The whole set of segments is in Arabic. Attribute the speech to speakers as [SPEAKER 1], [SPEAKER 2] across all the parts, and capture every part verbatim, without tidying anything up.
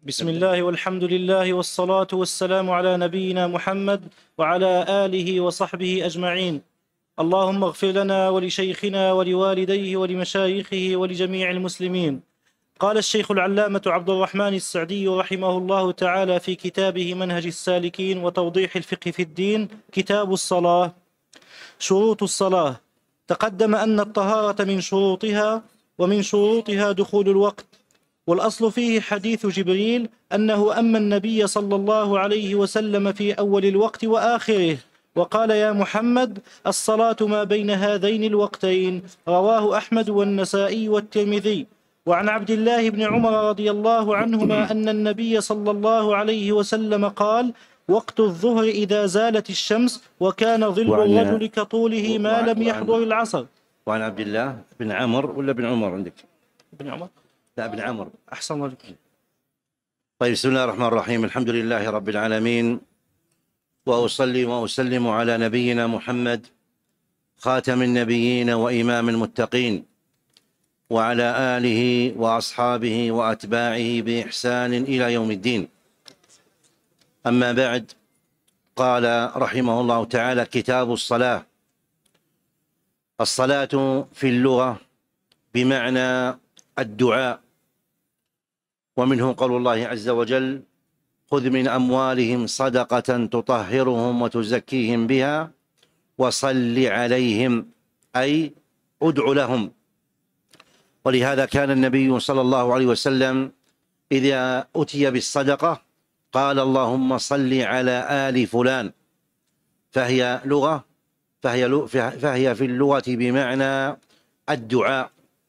[SPEAKER 1] بسم الله والحمد لله والصلاة والسلام على نبينا محمد وعلى آله وصحبه أجمعين. اللهم اغفر لنا ولشيخنا ولوالديه ولمشايخه ولجميع المسلمين. قال الشيخ العلامة عبد الرحمن السعدي رحمه الله تعالى في كتابه منهج السالكين وتوضيح الفقه في الدين، كتاب الصلاة. شروط الصلاة. تقدم أن الطهارة من شروطها، ومن شروطها دخول الوقت، والأصل فيه حديث جبريل أنه أما النبي صلى الله عليه وسلم في أول الوقت وآخره وقال: يا محمد الصلاة ما بين هذين الوقتين. رواه أحمد والنسائي والترمذي. وعن عبد الله بن عمر رضي الله عنهما أن النبي صلى الله عليه وسلم قال: وقت الظهر إذا زالت الشمس، وكان ظل الرجل كطوله ما لم يحضر العصر.
[SPEAKER 2] وعن عبد الله بن عمر ولا بن عمر عندك؟
[SPEAKER 1] بن عمر؟
[SPEAKER 2] لا، بن عمر.
[SPEAKER 1] أحسن الله.
[SPEAKER 2] طيب، بسم الله الرحمن الرحيم. الحمد لله رب العالمين، وأصلي وأسلم على نبينا محمد خاتم النبيين وإمام المتقين، وعلى آله وأصحابه وأتباعه بإحسان إلى يوم الدين. أما بعد، قال رحمه الله تعالى: كتاب الصلاة. الصلاة في اللغة بمعنى الدعاء، ومنه قول الله عز وجل: خذ من أموالهم صدقة تطهرهم وتزكيهم بها وصل عليهم، أي ادع لهم. ولهذا كان النبي صلى الله عليه وسلم إذا أتي بالصدقة قال: اللهم صل على آل فلان. فهي لغة فهي فهي في اللغة بمعنى الدعاء.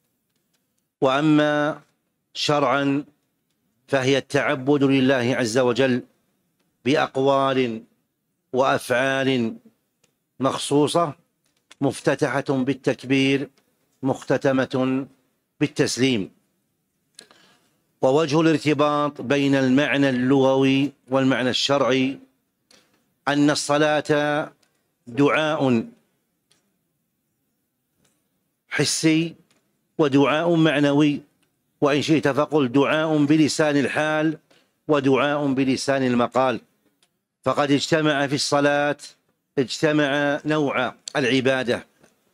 [SPEAKER 2] وأما شرعا فهي التعبد لله عز وجل بأقوال وأفعال مخصوصة، مفتتحة بالتكبير، مختتمة بالتسليم. ووجه الارتباط بين المعنى اللغوي والمعنى الشرعي أن الصلاة دعاء حسي ودعاء معنوي، وإن شئت فقل دعاء بلسان الحال ودعاء بلسان المقال. فقد اجتمع في الصلاة اجتمع نوع العبادة،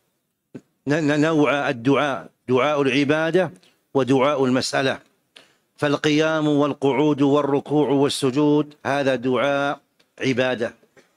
[SPEAKER 2] نوع الدعاء، دعاء العبادة ودعاء المسألة. فالقيام والقعود والركوع والسجود هذا دعاء عبادة.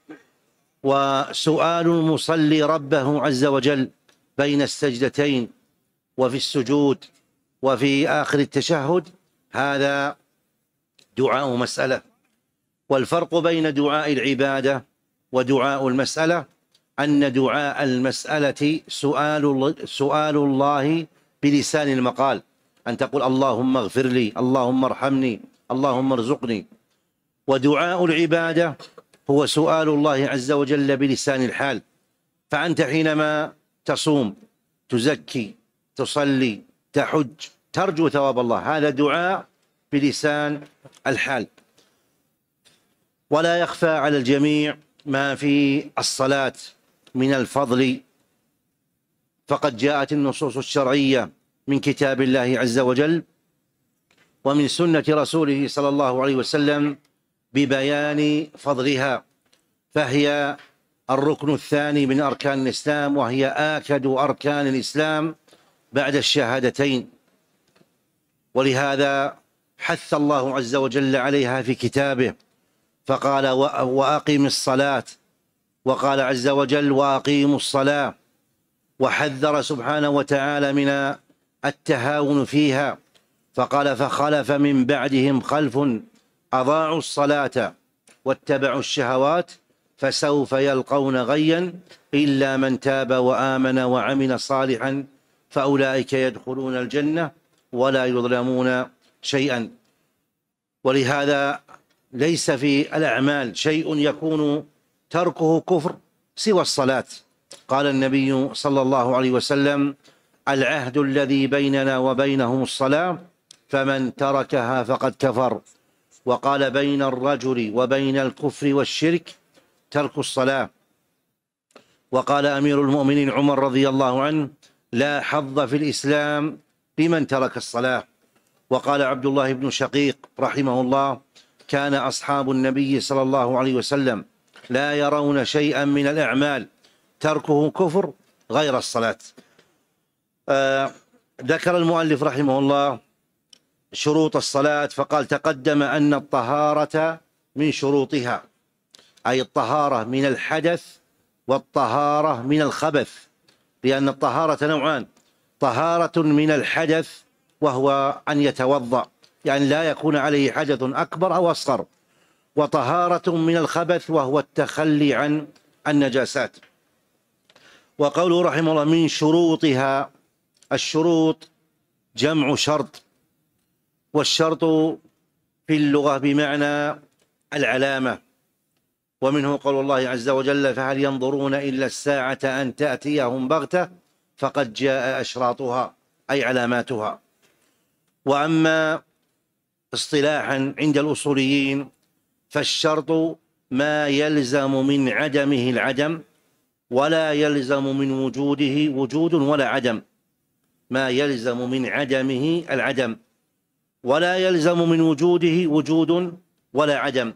[SPEAKER 2] وسؤال المصلي ربه عز وجل بين السجدتين وفي السجود وفي آخر التشهد هذا دعاء مسألة. والفرق بين دعاء العبادة ودعاء المسألة أن دعاء المسألة سؤال سؤال الله بلسان المقال، أن تقول: اللهم اغفر لي، اللهم ارحمني، اللهم ارزقني. ودعاء العبادة هو سؤال الله عز وجل بلسان الحال. فأنت حينما تصوم، تزكي، تصلي، تحج، ترجو ثواب الله، هذا دعاء بلسان الحال. ولا يخفى على الجميع ما في الصلاة من الفضل، فقد جاءت النصوص الشرعية من كتاب الله عز وجل ومن سنة رسوله صلى الله عليه وسلم ببيان فضلها. فهي الركن الثاني من أركان الإسلام، وهي آكد أركان الإسلام بعد الشهادتين. ولهذا حث الله عز وجل عليها في كتابه فقال: وأقم الصلاة، وقال عز وجل: وأقيموا الصلاة. وحذر سبحانه وتعالى من التهاون فيها فقال: فخلف من بعدهم خلف أضاعوا الصلاة واتبعوا الشهوات فسوف يلقون غيا إلا من تاب وآمن وعمل صالحا فأولئك يدخلون الجنة ولا يظلمون شيئا. ولهذا ليس في الأعمال شيء يكون تركه كفر سوى الصلاة. قال النبي صلى الله عليه وسلم: العهد الذي بيننا وبينهم الصلاة، فمن تركها فقد كفر. وقال: بين الرجل وبين الكفر والشرك ترك الصلاة. وقال أمير المؤمنين عمر رضي الله عنه: لا حظ في الإسلام لمن ترك الصلاة. وقال عبد الله بن شقيق رحمه الله: كان أصحاب النبي صلى الله عليه وسلم لا يرون شيئا من الأعمال تركه كفر غير الصلاة. آه ذكر المؤلف رحمه الله شروط الصلاة فقال: تقدم أن الطهارة من شروطها، أي الطهارة من الحدث والطهارة من الخبث، لأن الطهارة نوعان: طهارة من الحدث وهو أن يتوضأ، يعني لا يكون عليه حدث أكبر أو أصغر، وطهارة من الخبث وهو التخلي عن النجاسات. وقوله رحمه الله من شروطها، الشروط جمع شرط، والشرط في اللغة بمعنى العلامة، ومنه قول الله عز وجل: فهل ينظرون إلا الساعة أن تأتيهم بغتة فقد جاء أشراطها، أي علاماتها. وأما اصطلاحا عند الأصوليين فالشرط ما يلزم من عدمه العدم ولا يلزم من وجوده وجود ولا عدم، ما يلزم من عدمه العدم ولا يلزم من وجوده وجود ولا عدم.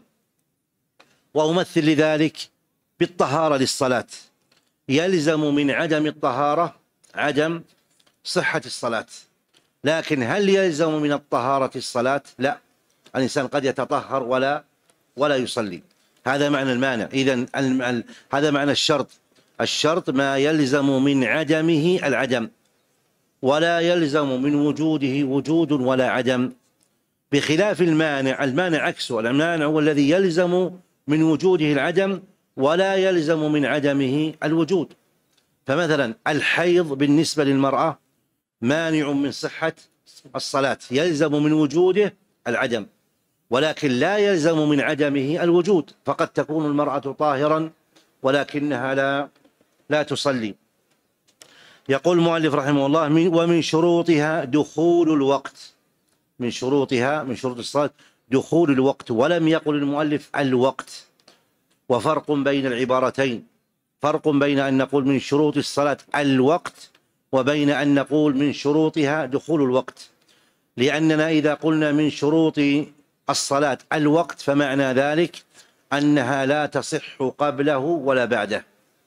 [SPEAKER 2] وأمثل لذلك بالطهارة للصلاة، يلزم من عدم الطهارة عدم صحة الصلاة، لكن هل يلزم من الطهارة الصلاة؟ لا، الإنسان قد يتطهر ولا ولا يصلي. هذا معنى المانع. إذن هذا معنى الشرط، الشرط ما يلزم من عدمه العدم ولا يلزم من وجوده وجود ولا عدم، بخلاف المانع. المانع عكسه، المانع هو الذي يلزم من وجوده العدم ولا يلزم من عدمه الوجود. فمثلا الحيض بالنسبة للمرأة مانع من صحة الصلاة، يلزم من وجوده العدم ولكن لا يلزم من عدمه الوجود، فقد تكون المرأة طاهرا ولكنها لا لا تصلي. يقول المؤلف رحمه الله: ومن شروطها دخول الوقت، من شروطها من شروط الصلاة دخول الوقت، ولم يقل المؤلف الوقت. وفرق بين العبارتين، فرق بين أن نقول من شروط الصلاة الوقت وبين أن نقول من شروطها دخول الوقت، لأننا إذا قلنا من شروط الصلاة الوقت فمعنى ذلك أنها لا تصح قبله ولا بعده،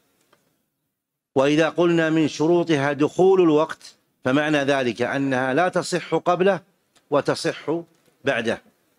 [SPEAKER 2] وإذا قلنا من شروطها دخول الوقت فمعنى ذلك أنها لا تصح قبله وتصح بعده.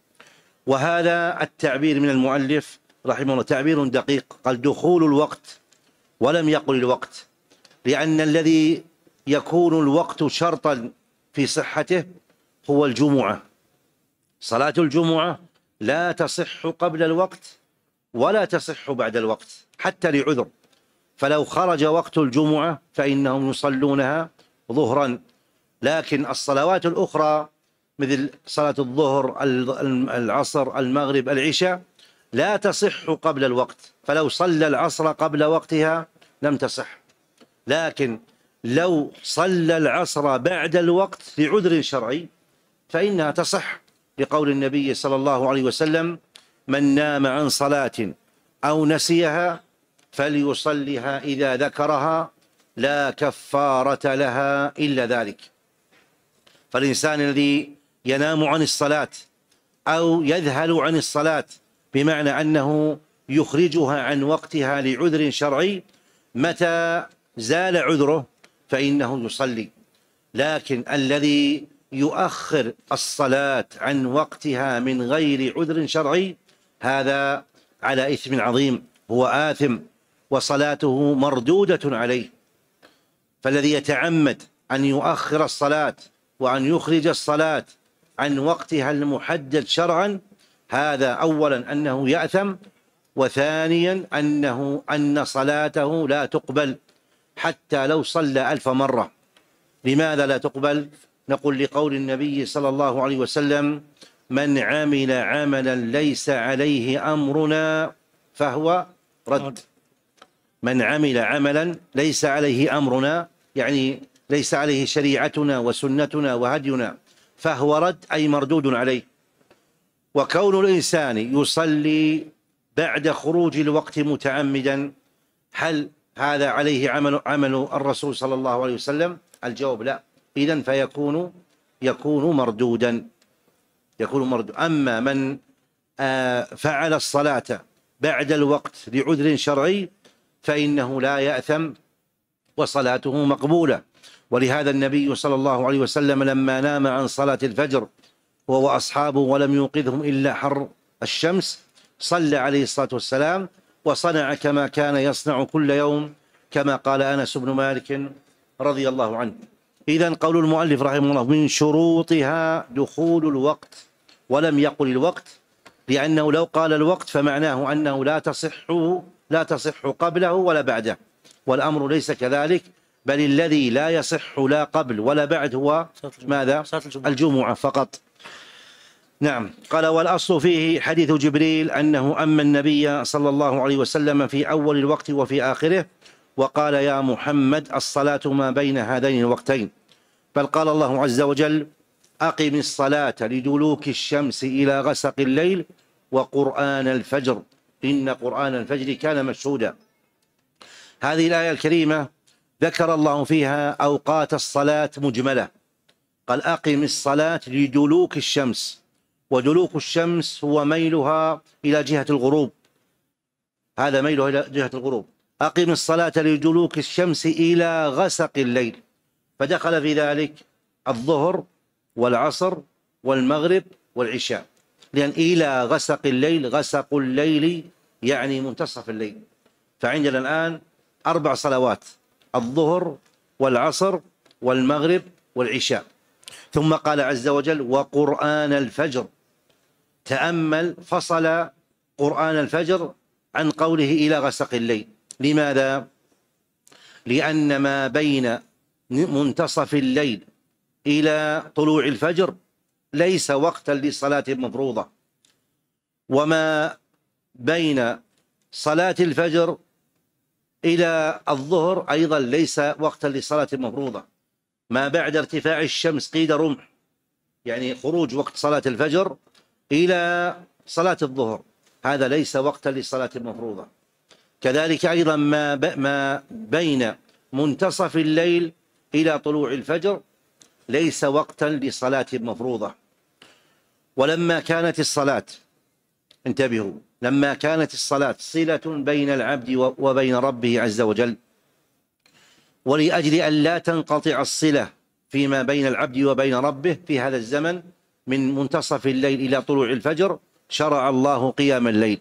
[SPEAKER 2] وهذا التعبير من المؤلف رحمه الله تعبير دقيق، قال دخول الوقت ولم يقل الوقت، لأن الذي يكون الوقت شرطا في صحته هو الجمعة. صلاة الجمعة لا تصح قبل الوقت ولا تصح بعد الوقت حتى لعذر، فلو خرج وقت الجمعة فإنهم يصلونها ظهرا، لكن الصلوات الأخرى مثل صلاة الظهر العصر المغرب العشاء لا تصح قبل الوقت، فلو صلى العصر قبل وقتها لم تصح، لكن لو صلى العصر بعد الوقت لعذر شرعي فإنها تصح، لقول النبي صلى الله عليه وسلم: من نام عن صلاة أو نسيها فليصلها إذا ذكرها لا كفارة لها إلا ذلك. فالإنسان الذي ينام عن الصلاة أو يذهل عن الصلاة بمعنى أنه يخرجها عن وقتها لعذر شرعي، متى زال عذره فإنه يصلي. لكن الذي يؤخر الصلاة عن وقتها من غير عذر شرعي هذا على إثم عظيم، هو آثم وصلاته مردودة عليه. فالذي يتعمد أن يؤخر الصلاة وأن يخرج الصلاة عن وقتها المحدد شرعا هذا أولا أنه يأثم، وثانيا أنه أن صلاته لا تقبل حتى لو صلى ألف مرة. لماذا لا تقبل؟ نقول لقول النبي صلى الله عليه وسلم: من عمل عملا ليس عليه أمرنا فهو رد. من عمل عملا ليس عليه أمرنا يعني ليس عليه شريعتنا وسنتنا وهدينا فهو رد، أي مردود عليه. وكون الإنسان يصلي بعد خروج الوقت متعمدا هل هذا عليه عمل عمل الرسول صلى الله عليه وسلم؟ الجواب لا، إذن فيكون يكون مردودا. يكون مردود. أما من فعل الصلاة بعد الوقت لعذر شرعي فإنه لا يأثم وصلاته مقبولة. ولهذا النبي صلى الله عليه وسلم لما نام عن صلاة الفجر وهو أصحابه ولم يوقظهم إلا حر الشمس صلى عليه الصلاة والسلام وصنع كما كان يصنع كل يوم، كما قال أنس بن مالك رضي الله عنه. إذن قول المؤلف رحمه الله من شروطها دخول الوقت، ولم يقل الوقت، لأنه لو قال الوقت فمعناه أنه لا تصح لا تصح قبله ولا بعده، والأمر ليس كذلك، بل الذي لا يصح لا قبل ولا بعد هو ماذا؟ الجمعة فقط. نعم. قال والأصل فيه حديث جبريل أنه أما النبي صلى الله عليه وسلم في أول الوقت وفي آخره وقال يا محمد الصلاة ما بين هذين الوقتين، بل قال الله عز وجل أقم الصلاة لدلوك الشمس إلى غسق الليل وقرآن الفجر إن قرآن الفجر كان مشهودا. هذه الآية الكريمة ذكر الله فيها أوقات الصلاة مجملة، قال أقم الصلاة لدلوك الشمس، ودلوك الشمس هو ميلها إلى جهة الغروب، هذا ميلها إلى جهة الغروب. أقم الصلاة لدلوك الشمس إلى غسق الليل، فدخل في ذلك الظهر والعصر والمغرب والعشاء، لأن إلى غسق الليل، غسق الليل يعني منتصف الليل. فعندنا الآن أربع صلوات: الظهر والعصر والمغرب والعشاء. ثم قال عز وجل وقرآن الفجر. تأمل، فصل قرآن الفجر عن قوله إلى غسق الليل. لماذا؟ لأن ما بين منتصف الليل إلى طلوع الفجر ليس وقتا للصلاة المفروضة، وما بين صلاة الفجر إلى الظهر أيضا ليس وقتا للصلاة المفروضة. ما بعد ارتفاع الشمس قيد رمح، يعني خروج وقت صلاة الفجر إلى صلاة الظهر، هذا ليس وقتا للصلاة المفروضة. كذلك أيضا ما ما بين منتصف الليل إلى طلوع الفجر ليس وقتا لصلاة مفروضة. ولما كانت الصلاة، انتبهوا، لما كانت الصلاة صلة بين العبد وبين ربه عز وجل، ولأجل أن لا تنقطع الصلة فيما بين العبد وبين ربه في هذا الزمن من منتصف الليل إلى طلوع الفجر، شرع الله قيام الليل.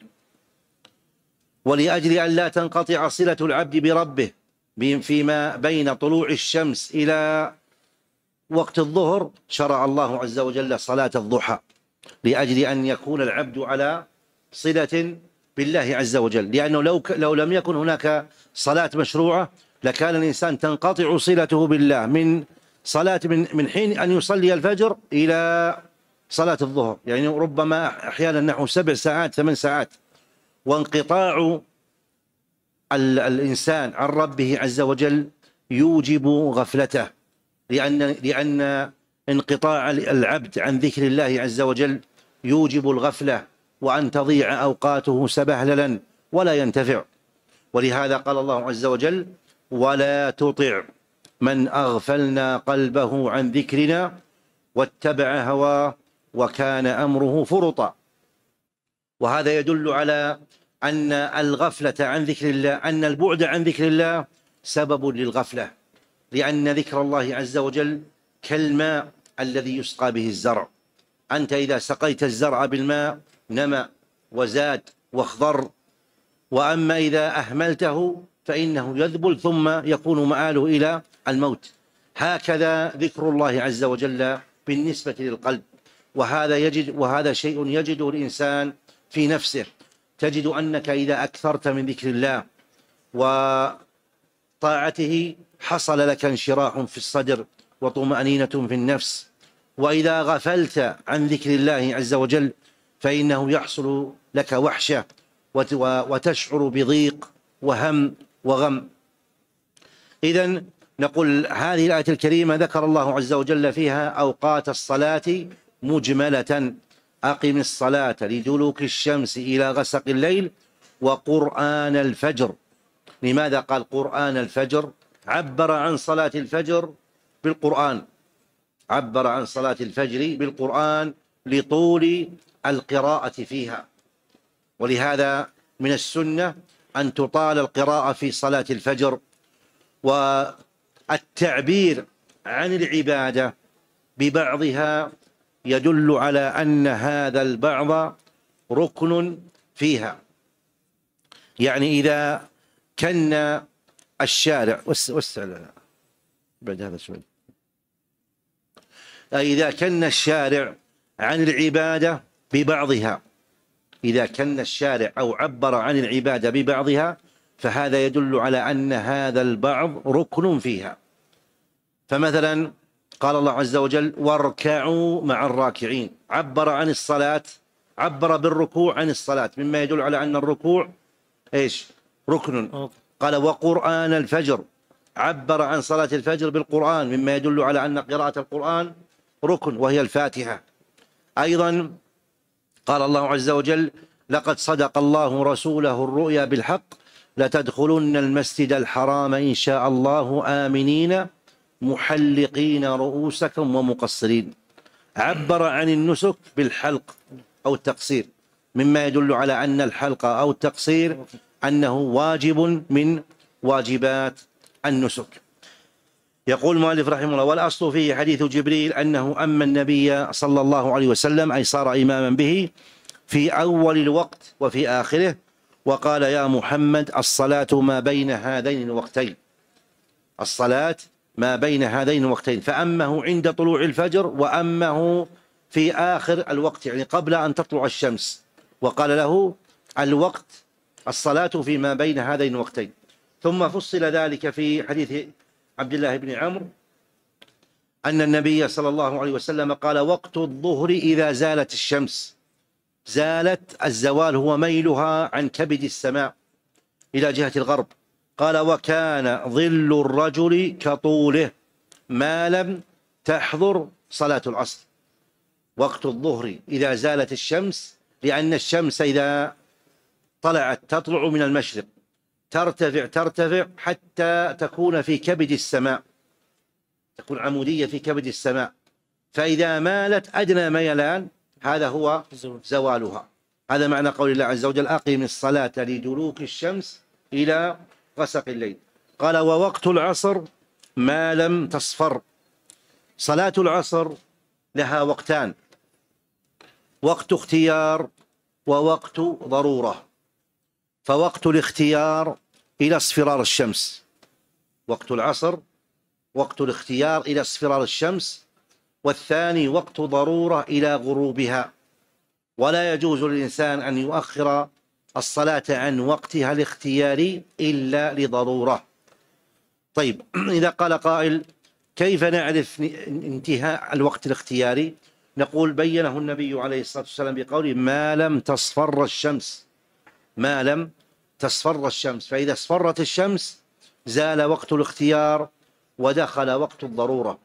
[SPEAKER 2] ولأجل أن لا تنقطع صلة العبد بربه فيما بين طلوع الشمس إلى وقت الظهر، شرع الله عز وجل صلاة الضحى، لأجل أن يكون العبد على صلة بالله عز وجل. لأنه لو لو لم يكن هناك صلاة مشروعة لكان الإنسان تنقطع صلته بالله من صلاة من من حين أن يصلي الفجر إلى صلاة الظهر، يعني ربما أحيانا نحو سبع ساعات ثمان ساعات. وانقطاع الإنسان عن ربه عز وجل يوجب غفلته، لأن لأن انقطاع العبد عن ذكر الله عز وجل يوجب الغفلة، وأن تضيع أوقاته سبهللا ولا ينتفع. ولهذا قال الله عز وجل ولا تطع من أغفلنا قلبه عن ذكرنا واتبع هواه وكان أمره فرطا. وهذا يدل على أن الغفلة عن ذكر الله، أن البعد عن ذكر الله سبب للغفلة، لأن ذكر الله عز وجل كالماء الذي يسقى به الزرع. أنت إذا سقيت الزرع بالماء نمى وزاد واخضر، وأما إذا أهملته فإنه يذبل ثم يكون مآله إلى الموت. هكذا ذكر الله عز وجل بالنسبة للقلب، وهذا يجد وهذا شيء يجده الإنسان في نفسه. تجد أنك إذا أكثرت من ذكر الله وطاعته حصل لك انشراح في الصدر وطمأنينة في النفس، وإذا غفلت عن ذكر الله عز وجل فإنه يحصل لك وحشة وتشعر بضيق وهم وغم. إذن نقول هذه الآية الكريمة ذكر الله عز وجل فيها أوقات الصلاة مجملة: أقم الصلاة لدلوك الشمس إلى غسق الليل وقرآن الفجر. لماذا قال قرآن الفجر؟ عبر عن صلاة الفجر بالقرآن، عبر عن صلاة الفجر بالقرآن لطول القراءة فيها، ولهذا من السنة أن تطال القراءة في صلاة الفجر. والتعبير عن العبادة ببعضها يدل على أن هذا البعض ركن فيها. يعني إذا كان الشارع وسع بعد هذا شوي إذا كان الشارع عن العبادة ببعضها إذا كان الشارع أو عبر عن العبادة ببعضها فهذا يدل على أن هذا البعض ركن فيها. فمثلا قال الله عز وجل واركعوا مع الراكعين، عبر عن الصلاة، عبر بالركوع عن الصلاة، مما يدل على أن الركوع إيش؟ ركن. قال وقرآن الفجر، عبر عن صلاة الفجر بالقرآن، مما يدل على أن قراءة القرآن ركن وهي الفاتحة. أيضا قال الله عز وجل لقد صدق الله رسوله الرؤيا بالحق لتدخلن المسجد الحرام إن شاء الله آمنين محلقين رؤوسكم ومقصرين، عبر عن النسك بالحلق أو التقصير، مما يدل على أن الحلق أو التقصير أنه واجب من واجبات النسك. يقول المؤلف رحمه الله والأصل فيه حديث جبريل أنه أما النبي صلى الله عليه وسلم أي صار إماما به في أول الوقت وفي آخره، وقال يا محمد الصلاة ما بين هذين الوقتين، الصلاة ما بين هذين الوقتين، فأمه عند طلوع الفجر وأمه في آخر الوقت يعني قبل أن تطلع الشمس، وقال له الوقت الصلاة فيما بين هذين الوقتين. ثم فصل ذلك في حديث عبد الله بن عمرو أن النبي صلى الله عليه وسلم قال وقت الظهر إذا زالت الشمس، زالت الزوال هو ميلها عن كبد السماء إلى جهة الغرب، قال وكان ظل الرجل كطوله ما لم تحضر صلاة العصر. وقت الظهر إذا زالت الشمس، لأن الشمس إذا طلعت تطلع من المشرق ترتفع ترتفع حتى تكون في كبد السماء، تكون عمودية في كبد السماء، فإذا مالت أدنى ميلان هذا هو زوالها. هذا معنى قول الله عز وجل أقم الصلاة لدلوك الشمس إلى غسق الليل. قال ووقت العصر ما لم تصفر. صلاة العصر لها وقتان، وقت اختيار ووقت ضرورة. فوقت الاختيار إلى اصفرار الشمس، وقت العصر وقت الاختيار إلى اصفرار الشمس، والثاني وقت ضرورة إلى غروبها. ولا يجوز للإنسان أن يؤخر الصلاة عن وقتها الاختياري إلا لضرورة. طيب إذا قال قائل كيف نعرف انتهاء الوقت الاختياري؟ نقول بينه النبي عليه الصلاة والسلام بقوله ما لم تصفر الشمس، ما لم تصفر الشمس، فإذا اصفرت الشمس زال وقت الاختيار ودخل وقت الضرورة.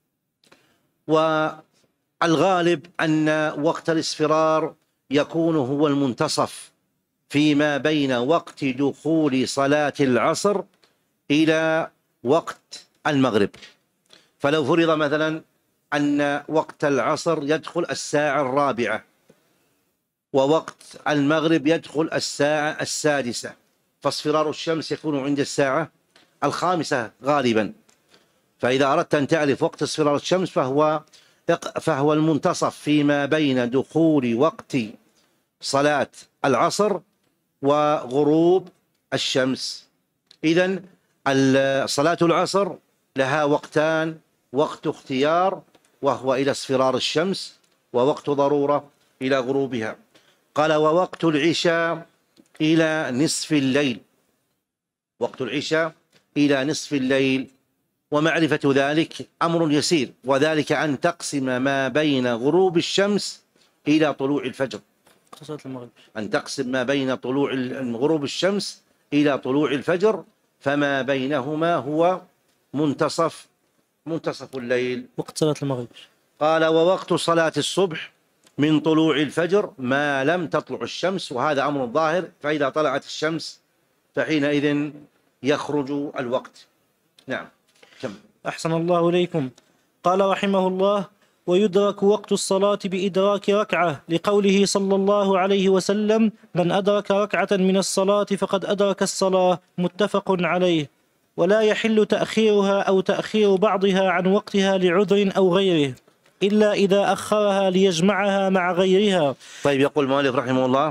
[SPEAKER 2] والغالب أن وقت الاصفرار يكون هو المنتصف فيما بين وقت دخول صلاة العصر إلى وقت المغرب. فلو فرض مثلا أن وقت العصر يدخل الساعة الرابعة ووقت المغرب يدخل الساعة السادسة، فاصفرار الشمس يكون عند الساعة الخامسة غالبا. فإذا أردت أن تعرف وقت اصفرار الشمس فهو فهو المنتصف فيما بين دخول وقت صلاة العصر وغروب الشمس. إذن صلاة العصر لها وقتان، وقت اختيار وهو إلى اصفرار الشمس، ووقت ضرورة إلى غروبها. قال ووقت العشاء إلى نصف الليل، وقت العشاء إلى نصف الليل. ومعرفة ذلك أمر يسير، وذلك أن تقسم ما بين غروب الشمس إلى طلوع الفجر، أن تقسم ما بين طلوع غروب الشمس إلى طلوع الفجر، فما بينهما هو منتصف منتصف الليل،
[SPEAKER 1] وقت صلاة المغرب.
[SPEAKER 2] قال ووقت صلاة الصبح من طلوع الفجر ما لم تطلع الشمس، وهذا أمر ظاهر، فإذا طلعت الشمس فحينئذ يخرج الوقت. نعم كم.
[SPEAKER 1] أحسن الله إليكم. قال رحمه الله ويدرك وقت الصلاة بإدراك ركعة، لقوله صلى الله عليه وسلم: من أدرك ركعة من الصلاة فقد أدرك الصلاة، متفق عليه. ولا يحل تأخيرها أو تأخير بعضها عن وقتها لعذر أو غيره، إلا إذا أخرها ليجمعها مع غيرها.
[SPEAKER 2] طيب، يقول المؤلف رحمه الله: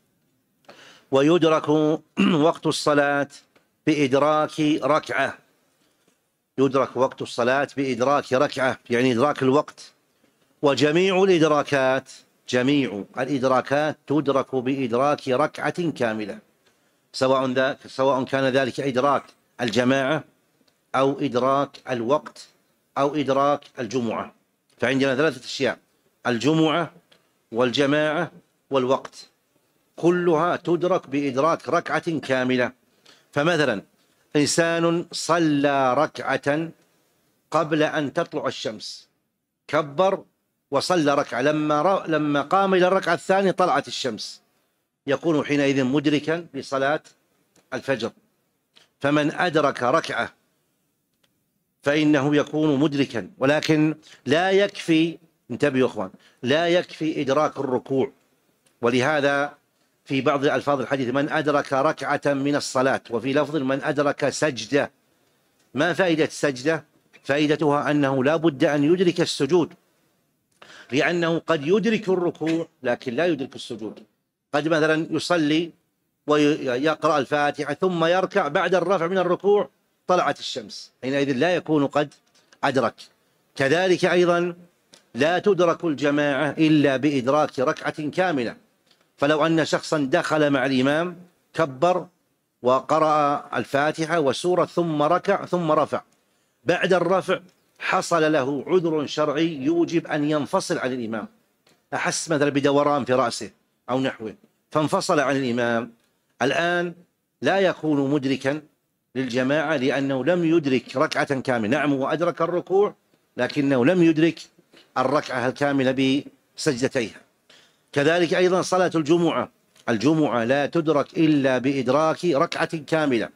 [SPEAKER 2] ويدرك وقت الصلاة بإدراك ركعة. يدرك وقت الصلاة بإدراك ركعة، يعني إدراك الوقت. وجميع الإدراكات جميع الإدراكات تدرك بإدراك ركعة كاملة، سواء ذاك سواء كان ذلك إدراك الجماعة أو إدراك الوقت أو إدراك الجمعة. فعندنا ثلاثة أشياء: الجمعة والجماعة والوقت، كلها تدرك بإدراك ركعة كاملة. فمثلا إنسان صلى ركعة قبل أن تطلع الشمس، كبر وصلى ركعة، لما لما قام إلى الركعة الثانية طلعت الشمس، يكون حينئذ مدركا لصلاة الفجر. فمن أدرك ركعة فإنه يكون مدركا، ولكن لا يكفي، انتبهوا يا أخوان، لا يكفي إدراك الركوع. ولهذا في بعض الألفاظ الحديث: من أدرك ركعة من الصلاة، وفي لفظ: من أدرك سجدة. ما فائدة السجدة؟ فائدتها أنه لا بد أن يدرك السجود، لأنه قد يدرك الركوع لكن لا يدرك السجود. قد مثلا يصلي ويقرأ الفاتحة ثم يركع، بعد الرفع من الركوع طلعت الشمس، حينئذ لا يكون قد أدرك. كذلك أيضا لا تدرك الجماعة إلا بإدراك ركعة كاملة. فلو أن شخصا دخل مع الإمام، كبر وقرأ الفاتحة وسورة ثم ركع ثم رفع، بعد الرفع حصل له عذر شرعي يوجب أن ينفصل عن الإمام، أحس مثلا بدوران في رأسه أو نحوه فانفصل عن الإمام، الآن لا يكون مدركا للجماعة لأنه لم يدرك ركعة كاملة. نعم، وأدرك الركوع لكنه لم يدرك الركعة الكاملة بسجدتيها. كذلك أيضا صلاة الجمعة، الجمعة لا تدرك إلا بإدراك ركعة كاملة.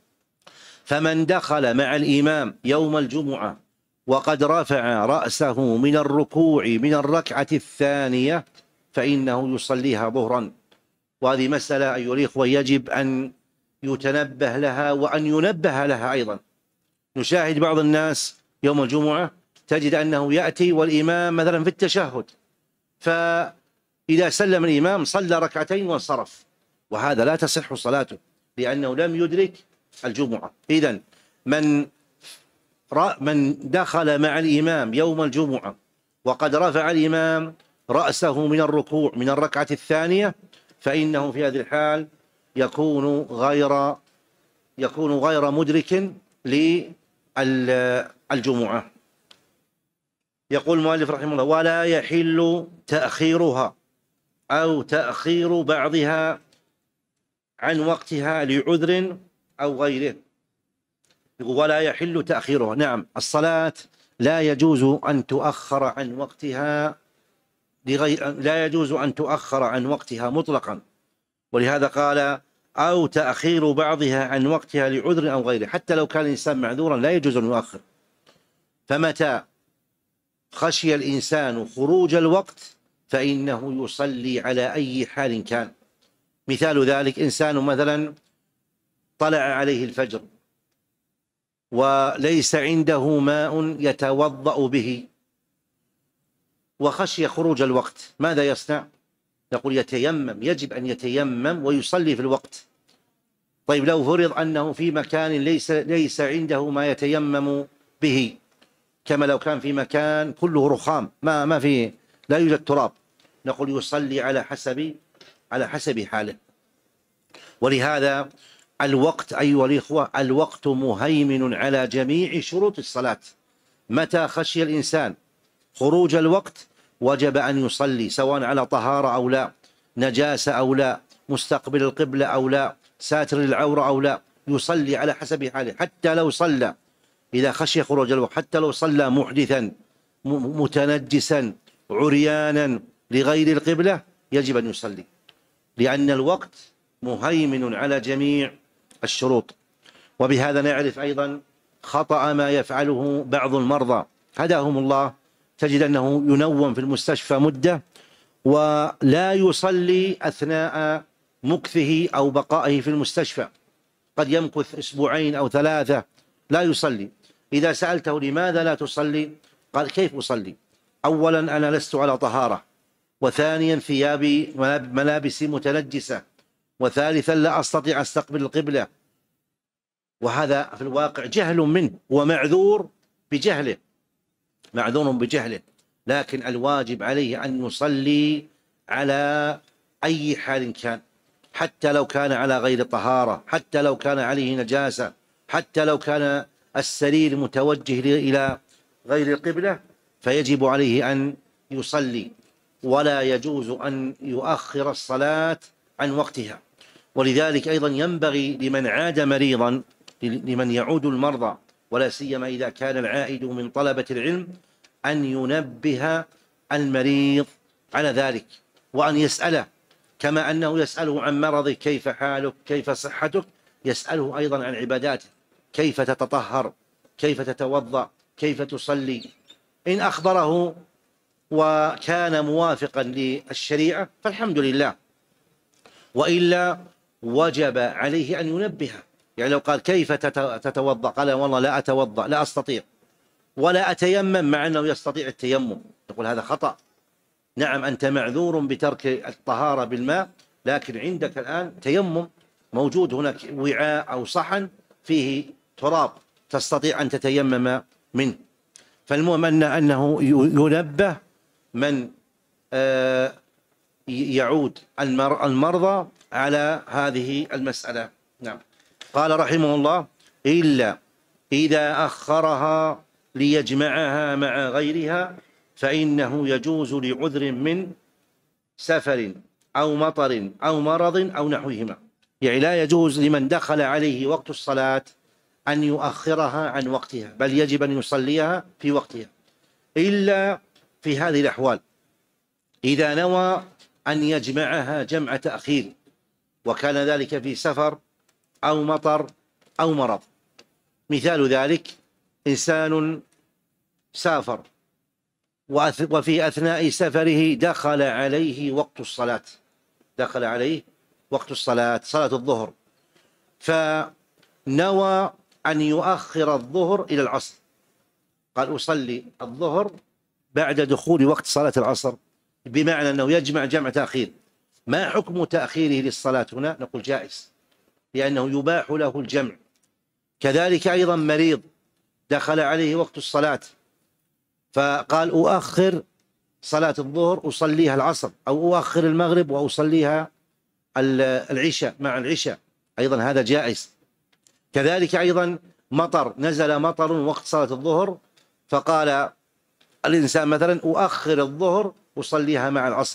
[SPEAKER 2] فمن دخل مع الإمام يوم الجمعة وقد رفع رأسه من الركوع من الركعة الثانية فإنه يصليها ظهرا. وهذه مسألة أيها الإخوة يجب أن يتنبه لها وأن ينبه لها أيضا. نشاهد بعض الناس يوم الجمعة تجد أنه يأتي والإمام مثلا في التشهد، فإذا سلم الإمام صلى ركعتين وانصرف، وهذا لا تصح صلاته لأنه لم يدرك الجمعة. إذن من من دخل مع الإمام يوم الجمعة وقد رفع الإمام رأسه من الركوع من الركعة الثانية فإنه في هذه الحال يكون غير يكون غير مدرك للجمعة. يقول المؤلف رحمه الله: ولا يحل تأخيرها أو تأخير بعضها عن وقتها لعذر أو غيره. ولا يحل تأخيرها، نعم، الصلاة لا يجوز أن تؤخر عن وقتها لغير لا يجوز أن تؤخر عن وقتها مطلقا، ولهذا قال: أو تأخير بعضها عن وقتها لعذر أو غيره. حتى لو كان الإنسان معذورا لا يجوز أن يؤخر. فمتى خشي الإنسان خروج الوقت فإنه يصلي على أي حال كان. مثال ذلك: إنسان مثلا طلع عليه الفجر وليس عنده ماء يتوضأ به وخشي خروج الوقت، ماذا يصنع؟ نقول يتيمم، يجب أن يتيمم ويصلي في الوقت. طيب، لو فرض أنه في مكان ليس ليس عنده ما يتيمم به، كما لو كان في مكان كله رخام، ما ما في لا يوجد تراب، نقول يصلي على حسب على حسب حاله. ولهذا الوقت أيها الإخوة، الوقت مهيمن على جميع شروط الصلاة. متى خشي الإنسان خروج الوقت وجب أن يصلي، سواء على طهارة أو لا، نجاسة أو لا، مستقبل القبلة أو لا، ساتر للعورة أو لا، يصلي على حسب حاله. حتى لو صلى إذا خشي خروج الوقت، حتى لو صلى محدثا متنجسا عريانا لغير القبلة يجب أن يصلي، لأن الوقت مهيمن على جميع الشروط. وبهذا نعرف أيضا خطأ ما يفعله بعض المرضى هداهم الله تجد أنه ينوم في المستشفى مدة ولا يصلي أثناء مكثه أو بقائه في المستشفى، قد يمكث أسبوعين أو ثلاثة لا يصلي. إذا سألته لماذا لا تصلي؟ قال كيف أصلي؟ أولا أنا لست على طهارة، وثانيا ثيابي ملابسي متنجسة، وثالثا لا أستطيع أستقبل القبلة. وهذا في الواقع جهل منه ومعذور بجهله، معذور بجهله، لكن الواجب عليه أن يصلي على أي حال كان، حتى لو كان على غير طهارة، حتى لو كان عليه نجاسة، حتى لو كان السرير متوجه إلى غير القبلة، فيجب عليه أن يصلي، ولا يجوز أن يؤخر الصلاة عن وقتها. ولذلك أيضا ينبغي لمن عاد مريضا، لمن يعود المرضى، ولا سيما إذا كان العائد من طلبة العلم، أن ينبه المريض على ذلك، وأن يسأله كما أنه يسأله عن مرضه كيف حالك، كيف صحتك، يسأله أيضا عن عباداته، كيف تتطهر، كيف تتوضأ، كيف تصلي. إن أخبره وكان موافقا للشريعة فالحمد لله، وإلا وجب عليه أن ينبه. يعني لو قال كيف تتوضأ، قال والله لا أتوضأ، لا أستطيع، ولا أتيمم، مع أنه يستطيع التيمم، يقول هذا خطأ. نعم أنت معذور بترك الطهارة بالماء، لكن عندك الآن تيمم، موجود هناك وعاء أو صحن فيه تراب تستطيع أن تتيمم منه. فالمهم أنه ينبه من يعود المرضى على هذه المسألة. نعم. قال رحمه الله: إلا إذا أخرها ليجمعها مع غيرها فإنه يجوز لعذر من سفر أو مطر أو مرض أو نحوهما. يعني لا يجوز لمن دخل عليه وقت الصلاة أن يؤخرها عن وقتها، بل يجب أن يصليها في وقتها، إلا في هذه الأحوال: إذا نوى أن يجمعها جمع تأخير، وكان ذلك في سفر أو مطر أو مرض. مثال ذلك: إنسان سافر وفي أثناء سفره دخل عليه وقت الصلاة، دخل عليه وقت الصلاة، صلاة الظهر، فنوى أن يؤخر الظهر إلى العصر، قال أصلي الظهر بعد دخول وقت صلاة العصر، بمعنى أنه يجمع جمع تأخير. ما حكم تأخيره للصلاة هنا؟ نقول جائز، لأنه يباح له الجمع. كذلك أيضا مريض دخل عليه وقت الصلاة فقال أؤخر صلاة الظهر أصليها العصر، أو أؤخر المغرب وأصليها العشاء مع العشاء، أيضا هذا جائز. كذلك أيضا مطر، نزل مطر وقت صلاة الظهر فقال الإنسان مثلا أؤخر الظهر أصليها مع العصر،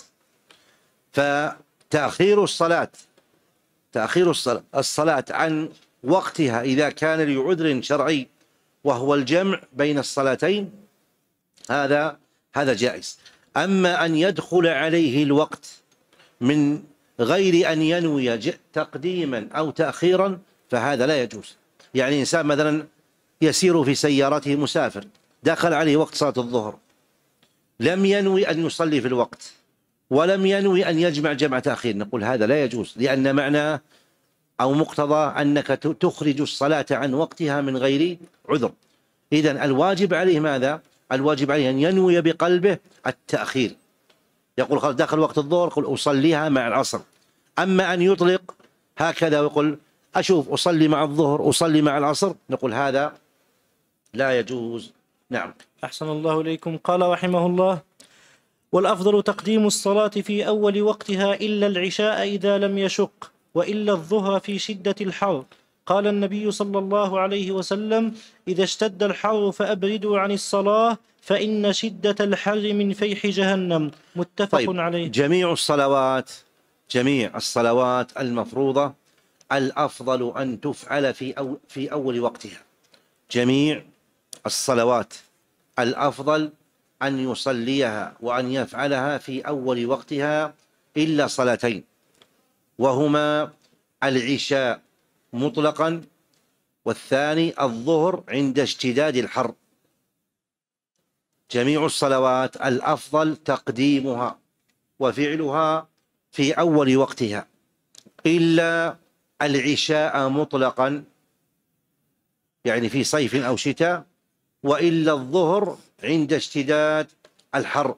[SPEAKER 2] فتأخير الصلاة تأخير الصلاة عن وقتها إذا كان لعذر شرعي وهو الجمع بين الصلاتين هذا هذا جائز. أما أن يدخل عليه الوقت من غير أن ينوي تقديما أو تأخيرا فهذا لا يجوز. يعني إنسان مثلا يسير في سيارته مسافر، دخل عليه وقت صلاة الظهر، لم ينوي أن يصلي في الوقت ولم ينوي أن يجمع جمع تأخير، نقول هذا لا يجوز، لأن معناه أو مقتضى أنك تخرج الصلاة عن وقتها من غير عذر. إذن الواجب عليه ماذا؟ الواجب عليه أن ينوي بقلبه التأخير، يقول خلاص دخل وقت الظهر قل أصليها مع العصر. أما أن يطلق هكذا ويقول أشوف أصلي مع الظهر أصلي مع العصر، نقول هذا لا يجوز. نعم.
[SPEAKER 1] أحسن الله إليكم. قال رحمه الله: والأفضل تقديم الصلاة في أول وقتها إلا العشاء إذا لم يشق، وإلا الظهر في شدة الحر. قال النبي صلى الله عليه وسلم: إذا اشتد الحر فأبردوا عن الصلاة فإن شدة الحر من فيح جهنم. متفق
[SPEAKER 2] طيب.
[SPEAKER 1] عليه.
[SPEAKER 2] جميع الصلوات جميع الصلوات المفروضة الأفضل أن تفعل في أو في أول وقتها. جميع الصلوات الأفضل أن يصليها وأن يفعلها في أول وقتها إلا صلاتين، وهما العشاء مطلقا، والثاني الظهر عند اشتداد الحر. جميع الصلوات الأفضل تقديمها وفعلها في أول وقتها، إلا العشاء مطلقا، يعني في صيف أو شتاء، وإلا الظهر عند اشتداد الحر.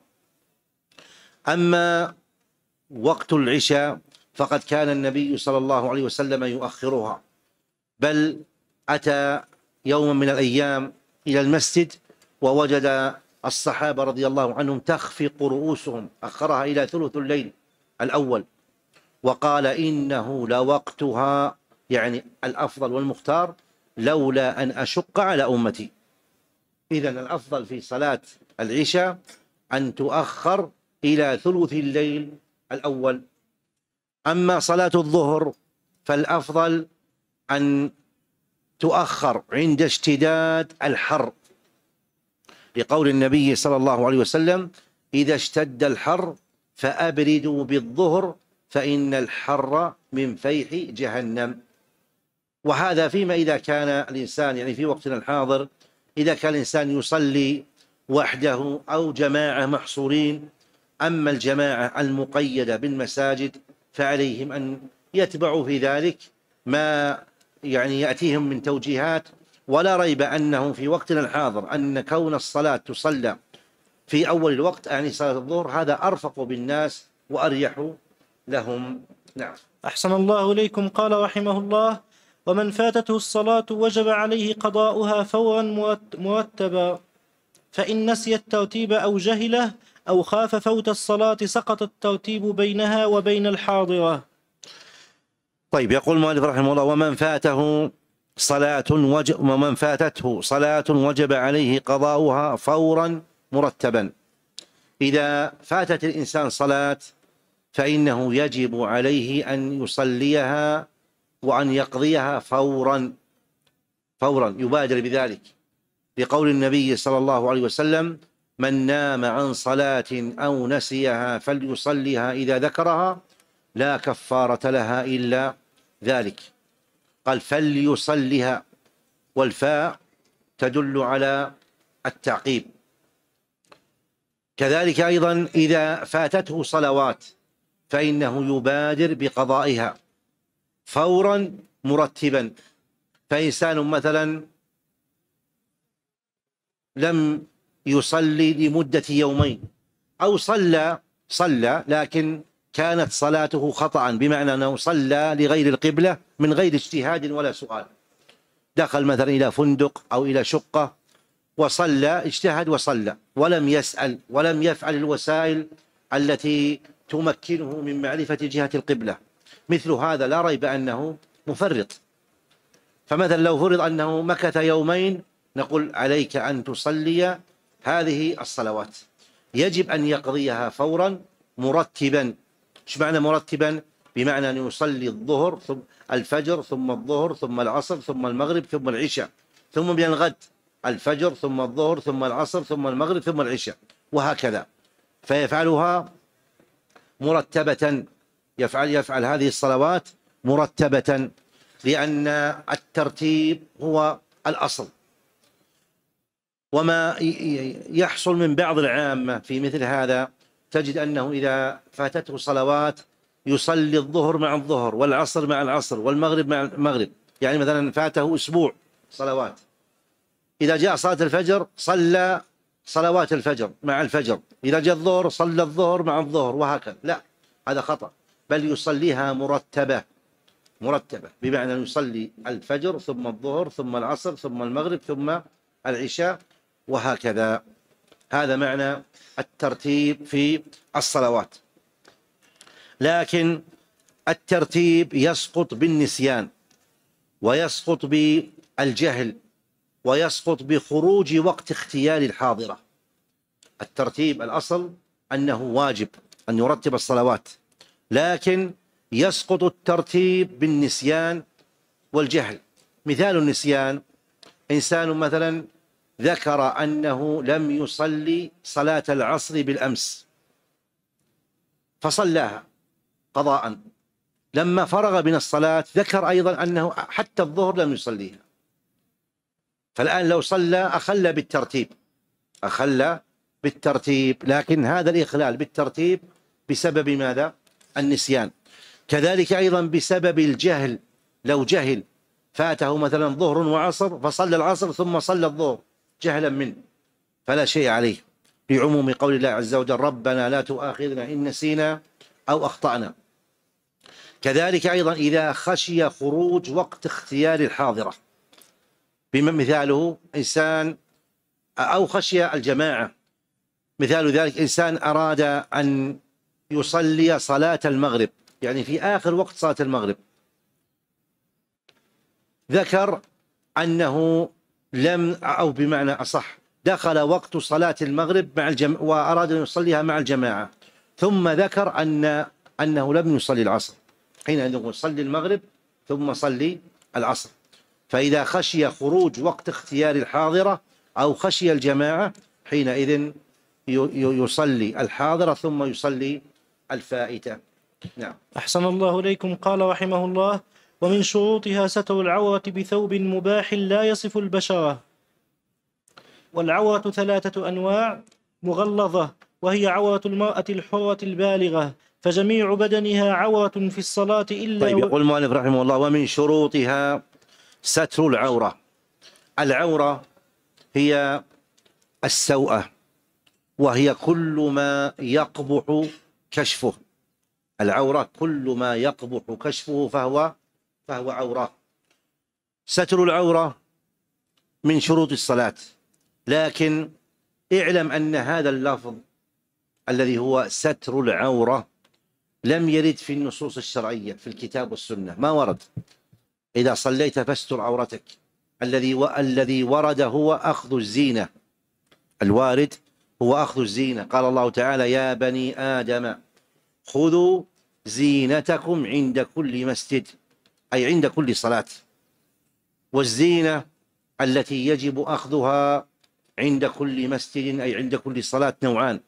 [SPEAKER 2] أما وقت العشاء فقد كان النبي صلى الله عليه وسلم يؤخرها، بل أتى يوما من الأيام إلى المسجد ووجد الصحابة رضي الله عنهم تخفق رؤوسهم، أخرها إلى ثلث الليل الأول، وقال إنه لوقتها، يعني الأفضل والمختار، لولا أن أشق على أمتي. إذن الأفضل في صلاة العشاء أن تؤخر إلى ثلث الليل الأول. أما صلاة الظهر فالأفضل أن تؤخر عند اشتداد الحر، لقول النبي صلى الله عليه وسلم: إذا اشتد الحر فأبردوا بالظهر فإن الحر من فيح جهنم. وهذا فيما إذا كان الإنسان، يعني في وقتنا الحاضر، إذا كان الإنسان يصلي وحده أو جماعة محصورين. أما الجماعة المقيدة بالمساجد فعليهم أن يتبعوا في ذلك ما يعني يأتيهم من توجيهات. ولا ريب أنه في وقتنا الحاضر أن كون الصلاة تصلى في أول الوقت، يعني صلاة الظهر، هذا أرفق بالناس وأريح لهم. نعم.
[SPEAKER 1] أحسن الله إليكم. قال رحمه الله: ومن فاتته الصلاة وجب عليه قضاؤها فورا مرتبا، فإن نسي الترتيب أو جهله أو خاف فوت الصلاة سقط الترتيب بينها وبين الحاضرة.
[SPEAKER 2] طيب، يقول المؤلف رحمه الله: ومن فاته صلاة وجب ومن فاتته صلاة وجب عليه قضاؤها فورا مرتبا. إذا فاتت الإنسان صلاة فإنه يجب عليه أن يصليها وأن يقضيها فورا فورا يبادر بذلك، لقول النبي صلى الله عليه وسلم: من نام عن صلاة أو نسيها فليصليها إذا ذكرها لا كفارة لها إلا ذلك. قال فليصليها، والفاء تدل على التعقيب. كذلك أيضا إذا فاتته صلوات فإنه يبادر بقضائها فورا مرتبا. فإنسان مثلا لم يصلي لمدة يومين، أو صلى صلى لكن كانت صلاته خطأ، بمعنى أنه صلى لغير القبلة من غير اجتهاد ولا سؤال، دخل مثلا إلى فندق أو إلى شقة وصلى، اجتهد وصلى ولم يسأل ولم يفعل الوسائل التي تمكنه من معرفة جهة القبلة، مثل هذا لا ريب أنه مفرط. فمثلا لو فرض أنه مكث يومين، نقول عليك أن تصلي هذه الصلوات، يجب أن يقضيها فورا مرتبا. ايش معنى مرتبا؟ بمعنى أن يصلي الظهر ثم الفجر ثم الظهر ثم العصر ثم المغرب ثم العشاء، ثم من الغد الفجر ثم الظهر ثم العصر ثم المغرب ثم العشاء، وهكذا. فيفعلها مرتبة، يفعل يفعل هذه الصلوات مرتبة، لأن الترتيب هو الأصل. وما يحصل من بعض العامة في مثل هذا، تجد أنه إذا فاتته صلوات يصلي الظهر مع الظهر والعصر مع العصر والمغرب مع المغرب، يعني مثلا فاته أسبوع صلوات، إذا جاء صلاة الفجر صلى صلوات الفجر مع الفجر، إذا جاء الظهر صلى الظهر مع الظهر، وهكذا. لا، هذا خطأ، بل يصليها مرتبة مرتبة بمعنى يصلي الفجر ثم الظهر ثم العصر ثم المغرب ثم العشاء، وهكذا. هذا معنى الترتيب في الصلوات. لكن الترتيب يسقط بالنسيان، ويسقط بالجهل، ويسقط بخروج وقت اختيار الحاضرة. الترتيب الأصل أنه واجب أن يرتب الصلوات، لكن يسقط الترتيب بالنسيان والجهل. مثال النسيان: إنسان مثلا ذكر أنه لم يصلي صلاة العصر بالأمس فصلاها قضاء، لما فرغ من الصلاة ذكر أيضا أنه حتى الظهر لم يصليها، فالآن لو صلى أخل بالترتيب أخل بالترتيب، لكن هذا الإخلال بالترتيب بسبب ماذا؟ النسيان. كذلك أيضا بسبب الجهل، لو جهل فاته مثلا ظهر وعصر فصلى العصر ثم صلى الظهر جهلا منه فلا شيء عليه، لعموم قول الله عز وجل ربنا لا تؤاخذنا إن نسينا أو أخطأنا. كذلك أيضا إذا خشي خروج وقت اختيار الحاضرة، بمثاله إنسان أو خشي الجماعة، مثال ذلك إنسان أراد أن يصلي صلاة المغرب، يعني في آخر وقت صلاة المغرب، ذكر أنه لم، أو بمعنى أصح دخل وقت صلاة المغرب مع الجماعة وأراد أن يصليها مع الجماعة، ثم ذكر أن أنه لم يصلي العصر، حينئذ يقول صلي المغرب ثم صلي العصر. فإذا خشي خروج وقت اختيار الحاضرة أو خشي الجماعة حينئذ يصلي الحاضرة ثم يصلي الفائتة. نعم.
[SPEAKER 1] أحسن الله إليكم. قال رحمه الله: ومن شروطها ستر العورة بثوب مباح لا يصف البشرة. والعورة ثلاثة أنواع: مغلظة وهي عورة المرأة الحرة البالغة، فجميع بدنها عورة في الصلاة إلا.
[SPEAKER 2] طيب، يقول المؤلف رحمه الله: ومن شروطها ستر العورة. العورة هي السوءة، وهي كل ما يقبح كشفه. العورة كل ما يقبح كشفه فهو فهو عورة. ستر العورة من شروط الصلاة، لكن اعلم أن هذا اللفظ الذي هو ستر العورة لم يرد في النصوص الشرعية في الكتاب والسنة، ما ورد. إذا صليت فاستر عورتك، الذي والذي ورد هو أخذ الزينة. الوارد هو أخذ الزينة. قال الله تعالى: يا بني آدم خذوا زينتكم عند كل مسجد، أي عند كل صلاة. والزينة التي يجب أخذها عند كل مسجد أي عند كل صلاة نوعان: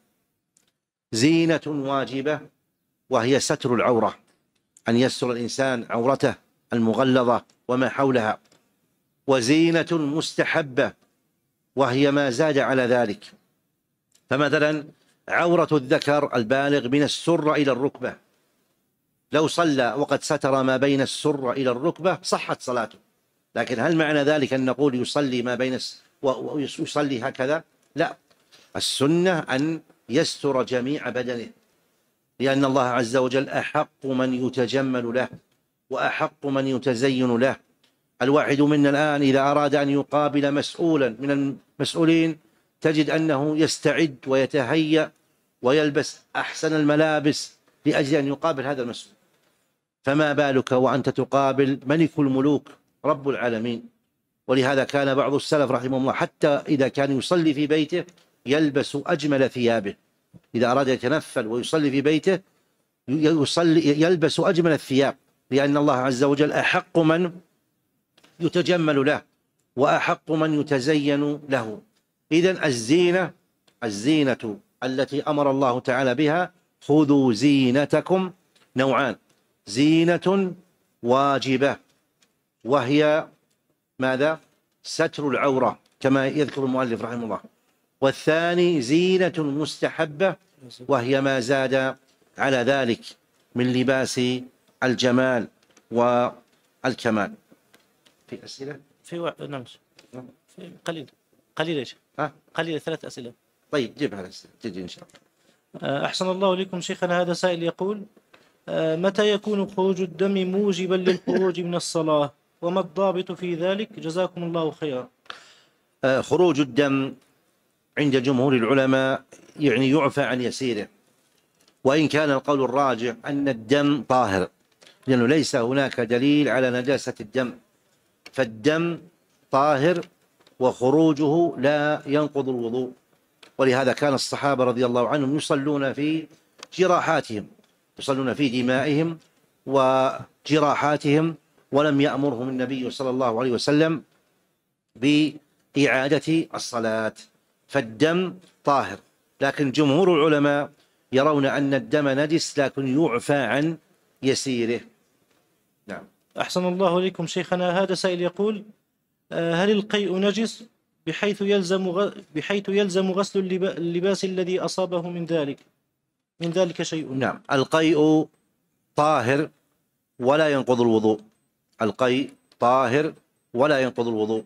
[SPEAKER 2] زينة واجبة وهي ستر العورة، أن يستر الإنسان عورته المغلظة وما حولها، وزينة مستحبة وهي ما زاد على ذلك. فمثلا عورة الذكر البالغ من السرة إلى الركبة، لو صلى وقد ستر ما بين السرة إلى الركبة صحت صلاته، لكن هل معنى ذلك أن نقول يصلي ما بين ويصلي هكذا؟ لا، السنة أن يستر جميع بدنه، لأن الله عز وجل أحق من يتجمل له وأحق من يتزين له. الواحد منا الآن إذا أراد أن يقابل مسؤولا من المسؤولين تجد أنه يستعد ويتهيأ ويلبس أحسن الملابس لأجل أن يقابل هذا المسؤول، فما بالك وأنت تقابل ملك الملوك رب العالمين. ولهذا كان بعض السلف رحمه الله حتى إذا كان يصلي في بيته يلبس أجمل ثيابه، إذا أراد يتنفل ويصلي في بيته يصلي يلبس أجمل الثياب، لأن الله عز وجل أحق من يتجمل له وأحق من يتزين له. إذن الزينة الزينة التي أمر الله تعالى بها: خذوا زينتكم، نوعان: زينة واجبة وهي ماذا؟ ستر العورة كما يذكر المؤلف رحمه الله، والثاني زينة مستحبة وهي ما زاد على ذلك من لباس الجمال والكمال. في أسئلة؟
[SPEAKER 1] في و... نعم في قليل قليل ايش؟
[SPEAKER 2] ها؟
[SPEAKER 1] قليل ثلاث أسئلة.
[SPEAKER 2] طيب جيبها الأسئلة تجي إن شاء الله.
[SPEAKER 1] أحسن الله إليكم شيخنا. هذا سائل يقول: متى يكون خروج الدم موجبا للخروج من الصلاة، وما الضابط في ذلك؟ جزاكم الله خيرا.
[SPEAKER 2] خروج الدم عند جمهور العلماء يعني يعفى عن يسيره، وإن كان القول الراجح أن الدم طاهر، لأنه ليس هناك دليل على نجاسة الدم، فالدم طاهر وخروجه لا ينقض الوضوء. ولهذا كان الصحابة رضي الله عنهم يصلون في جراحاتهم، يصلون في دمائهم وجراحاتهم، ولم يأمرهم النبي صلى الله عليه وسلم بإعادة الصلاة. فالدم طاهر، لكن جمهور العلماء يرون أن الدم نجس لكن يعفى عن يسيره. نعم.
[SPEAKER 1] أحسن الله إليكم شيخنا. هذا سائل يقول: هل القيء نجس بحيث يلزم غ... بحيث يلزم غسل اللب... اللباس الذي أصابه من ذلك من ذلك شيء.
[SPEAKER 2] نعم. القيء طاهر ولا ينقض الوضوء. القيء طاهر ولا ينقض الوضوء.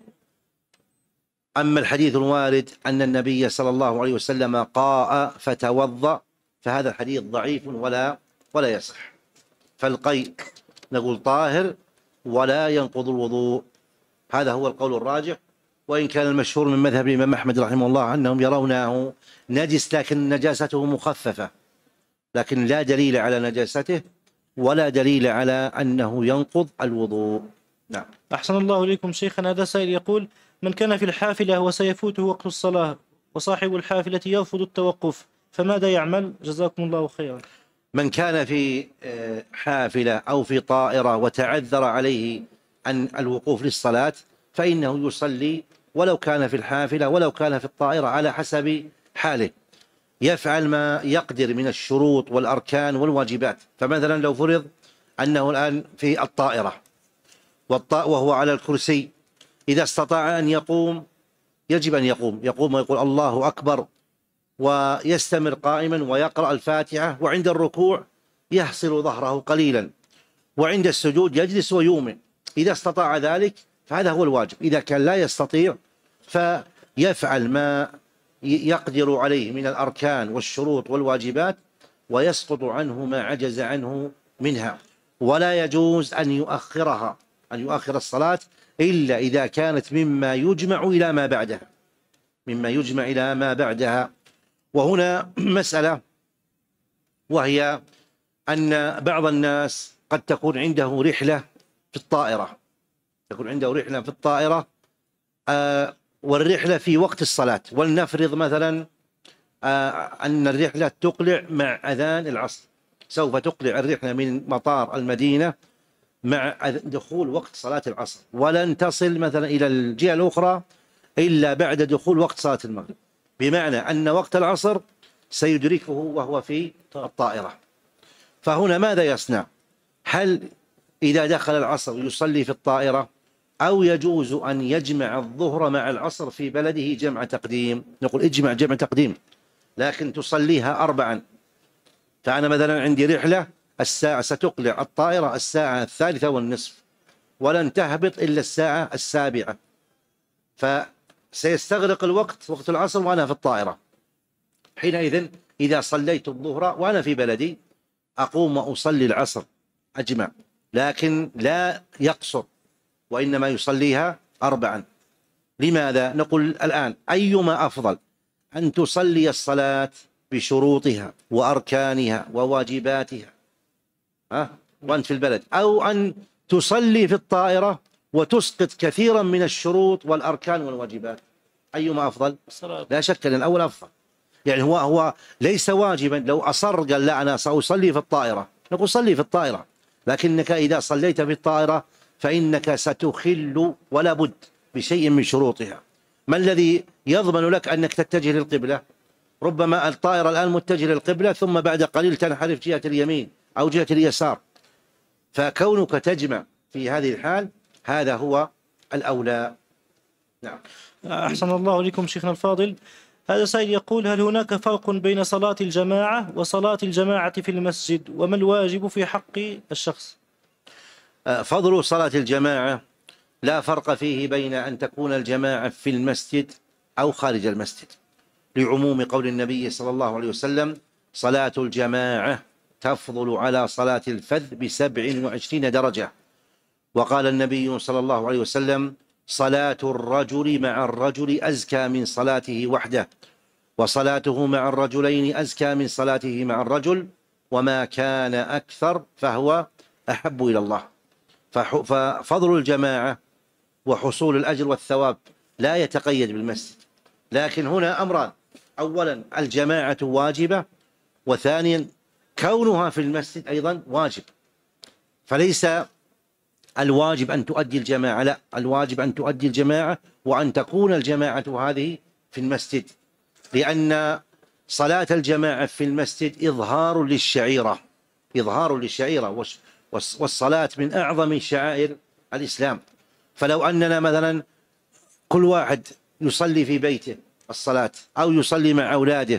[SPEAKER 2] أما الحديث الوارد أن النبي صلى الله عليه وسلم قاء فتوضأ فهذا الحديث ضعيف ولا ولا يصح. فالقيء نقول طاهر ولا ينقض الوضوء، هذا هو القول الراجح. وإن كان المشهور من مذهب الإمام أحمد رحمه الله أنهم يرونه نجس لكن نجاسته مخففة، لكن لا دليل على نجاسته ولا دليل على أنه ينقض الوضوء. نعم.
[SPEAKER 1] أحسن الله إليكم شيخنا. هذا سائل يقول: من كان في الحافلة وسيفوته وقت الصلاة وصاحب الحافلة يرفض التوقف فماذا يعمل؟ جزاكم الله خيرا.
[SPEAKER 2] من كان في حافلة أو في طائرة وتعذر عليه عن الوقوف للصلاة فإنه يصلي ولو كان في الحافلة ولو كان في الطائرة على حسب حاله، يفعل ما يقدر من الشروط والأركان والواجبات. فمثلا لو فرض أنه الآن في الطائرة وهو على الكرسي، إذا استطاع أن يقوم يجب أن يقوم يقوم ويقول الله أكبر ويستمر قائما ويقرأ الفاتحة، وعند الركوع يحصل ظهره قليلا، وعند السجود يجلس ويؤمن. إذا استطاع ذلك فهذا هو الواجب. إذا كان لا يستطيع فيفعل ما يقدر عليه من الأركان والشروط والواجبات ويسقط عنه ما عجز عنه منها. ولا يجوز أن يؤخرها أن يؤخر الصلاة إلا إذا كانت مما يجمع إلى ما بعدها مما يجمع إلى ما بعدها. وهنا مسألة، وهي أن بعض الناس قد تكون عنده رحلة في الطائرة تكون عنده رحلة في الطائرة آه والرحلة في وقت الصلاة، ولنفرض مثلا آه أن الرحلة تقلع مع أذان العصر، سوف تقلع الرحلة من مطار المدينة مع دخول وقت صلاة العصر، ولن تصل مثلا إلى الجهة الأخرى إلا بعد دخول وقت صلاة المغرب، بمعنى أن وقت العصر سيدركه وهو في الطائرة. فهنا ماذا يصنع؟ هل إذا دخل العصر يصلي في الطائرة، أو يجوز أن يجمع الظهر مع العصر في بلده جمع تقديم؟ نقول اجمع جمع تقديم، لكن تصليها أربعا. فأنا مثلا عندي رحلة الساعة ستقلع الطائرة الساعة الثالثة والنصف ولن تهبط إلا الساعة السابعة، فسيستغرق الوقت وقت العصر وأنا في الطائرة. حينئذ إذا صليت الظهر وأنا في بلدي أقوم وأصلي العصر أجمع، لكن لا يقصر وإنما يصليها أربعا. لماذا؟ نقول الآن أيما أفضل، أن تصلي الصلاة بشروطها وأركانها وواجباتها ها وأنت في البلد، أو أن تصلي في الطائرة وتسقط كثيرا من الشروط والأركان والواجبات؟ أيما أفضل؟ لا شك أن الأول أفضل. يعني هو هو ليس واجبا. لو أصر قال لا أنا سأصلي في الطائرة، نقول صلي في الطائرة، لكنك إذا صليت في الطائرة فإنك ستخل ولا بد بشيء من شروطها. ما الذي يضمن لك أنك تتجه للقبلة؟ ربما الطائرة الآن متجه للقبلة ثم بعد قليل تنحرف جهة اليمين أو جهة اليسار، فكونك تجمع في هذه الحال هذا هو الأولى. نعم.
[SPEAKER 1] أحسن الله لكم شيخنا الفاضل. هذا سائل يقول: هل هناك فرق بين صلاة الجماعة وصلاة الجماعة في المسجد، وما الواجب في حق الشخص؟
[SPEAKER 2] فضل صلاة الجماعة لا فرق فيه بين أن تكون الجماعة في المسجد أو خارج المسجد، لعموم قول النبي صلى الله عليه وسلم: صلاة الجماعة تفضل على صلاة الفذ بسبع وعشرين درجة. وقال النبي صلى الله عليه وسلم: صلاة الرجل مع الرجل أزكى من صلاته وحده، وصلاته مع الرجلين أزكى من صلاته مع الرجل، وما كان أكثر فهو أحب إلى الله. ففضل الجماعة وحصول الأجر والثواب لا يتقيد بالمسجد، لكن هنا أمران: أولا الجماعة واجبة، وثانيا كونها في المسجد أيضا واجب. فليس الواجب أن تؤدي الجماعة، لا، الواجب أن تؤدي الجماعة وأن تكون الجماعة هذه في المسجد، لأن صلاة الجماعة في المسجد إظهار للشعيرة إظهار للشعيرة والصلاة من أعظم شعائر الإسلام. فلو أننا مثلا كل واحد يصلي في بيته الصلاة أو يصلي مع أولاده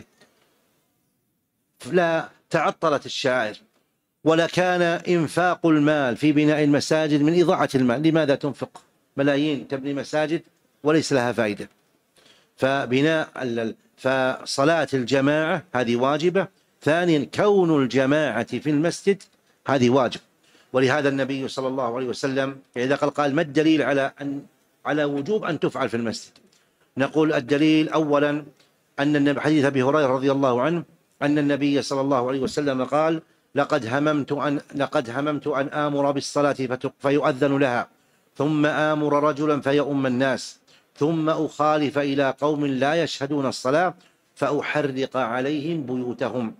[SPEAKER 2] لا تعطلت الشعائر، ولكان إنفاق المال في بناء المساجد من إضاعة المال. لماذا تنفق ملايين تبني مساجد وليس لها فائدة؟ فبناء فصلاة الجماعة هذه واجبة. ثانيا كون الجماعة في المسجد هذه واجب. ولهذا النبي صلى الله عليه وسلم إذا قال قال ما الدليل على أن على وجوب أن تفعل في المسجد؟ نقول الدليل أولا أن النبي حديث أبي هريرة رضي الله عنه أن النبي صلى الله عليه وسلم قال لقد هممت أن لقد هممت أن آمر بالصلاة فيؤذن لها ثم آمر رجلا فيؤم الناس ثم أخالف إلى قوم لا يشهدون الصلاة فأحرق عليهم بيوتهم.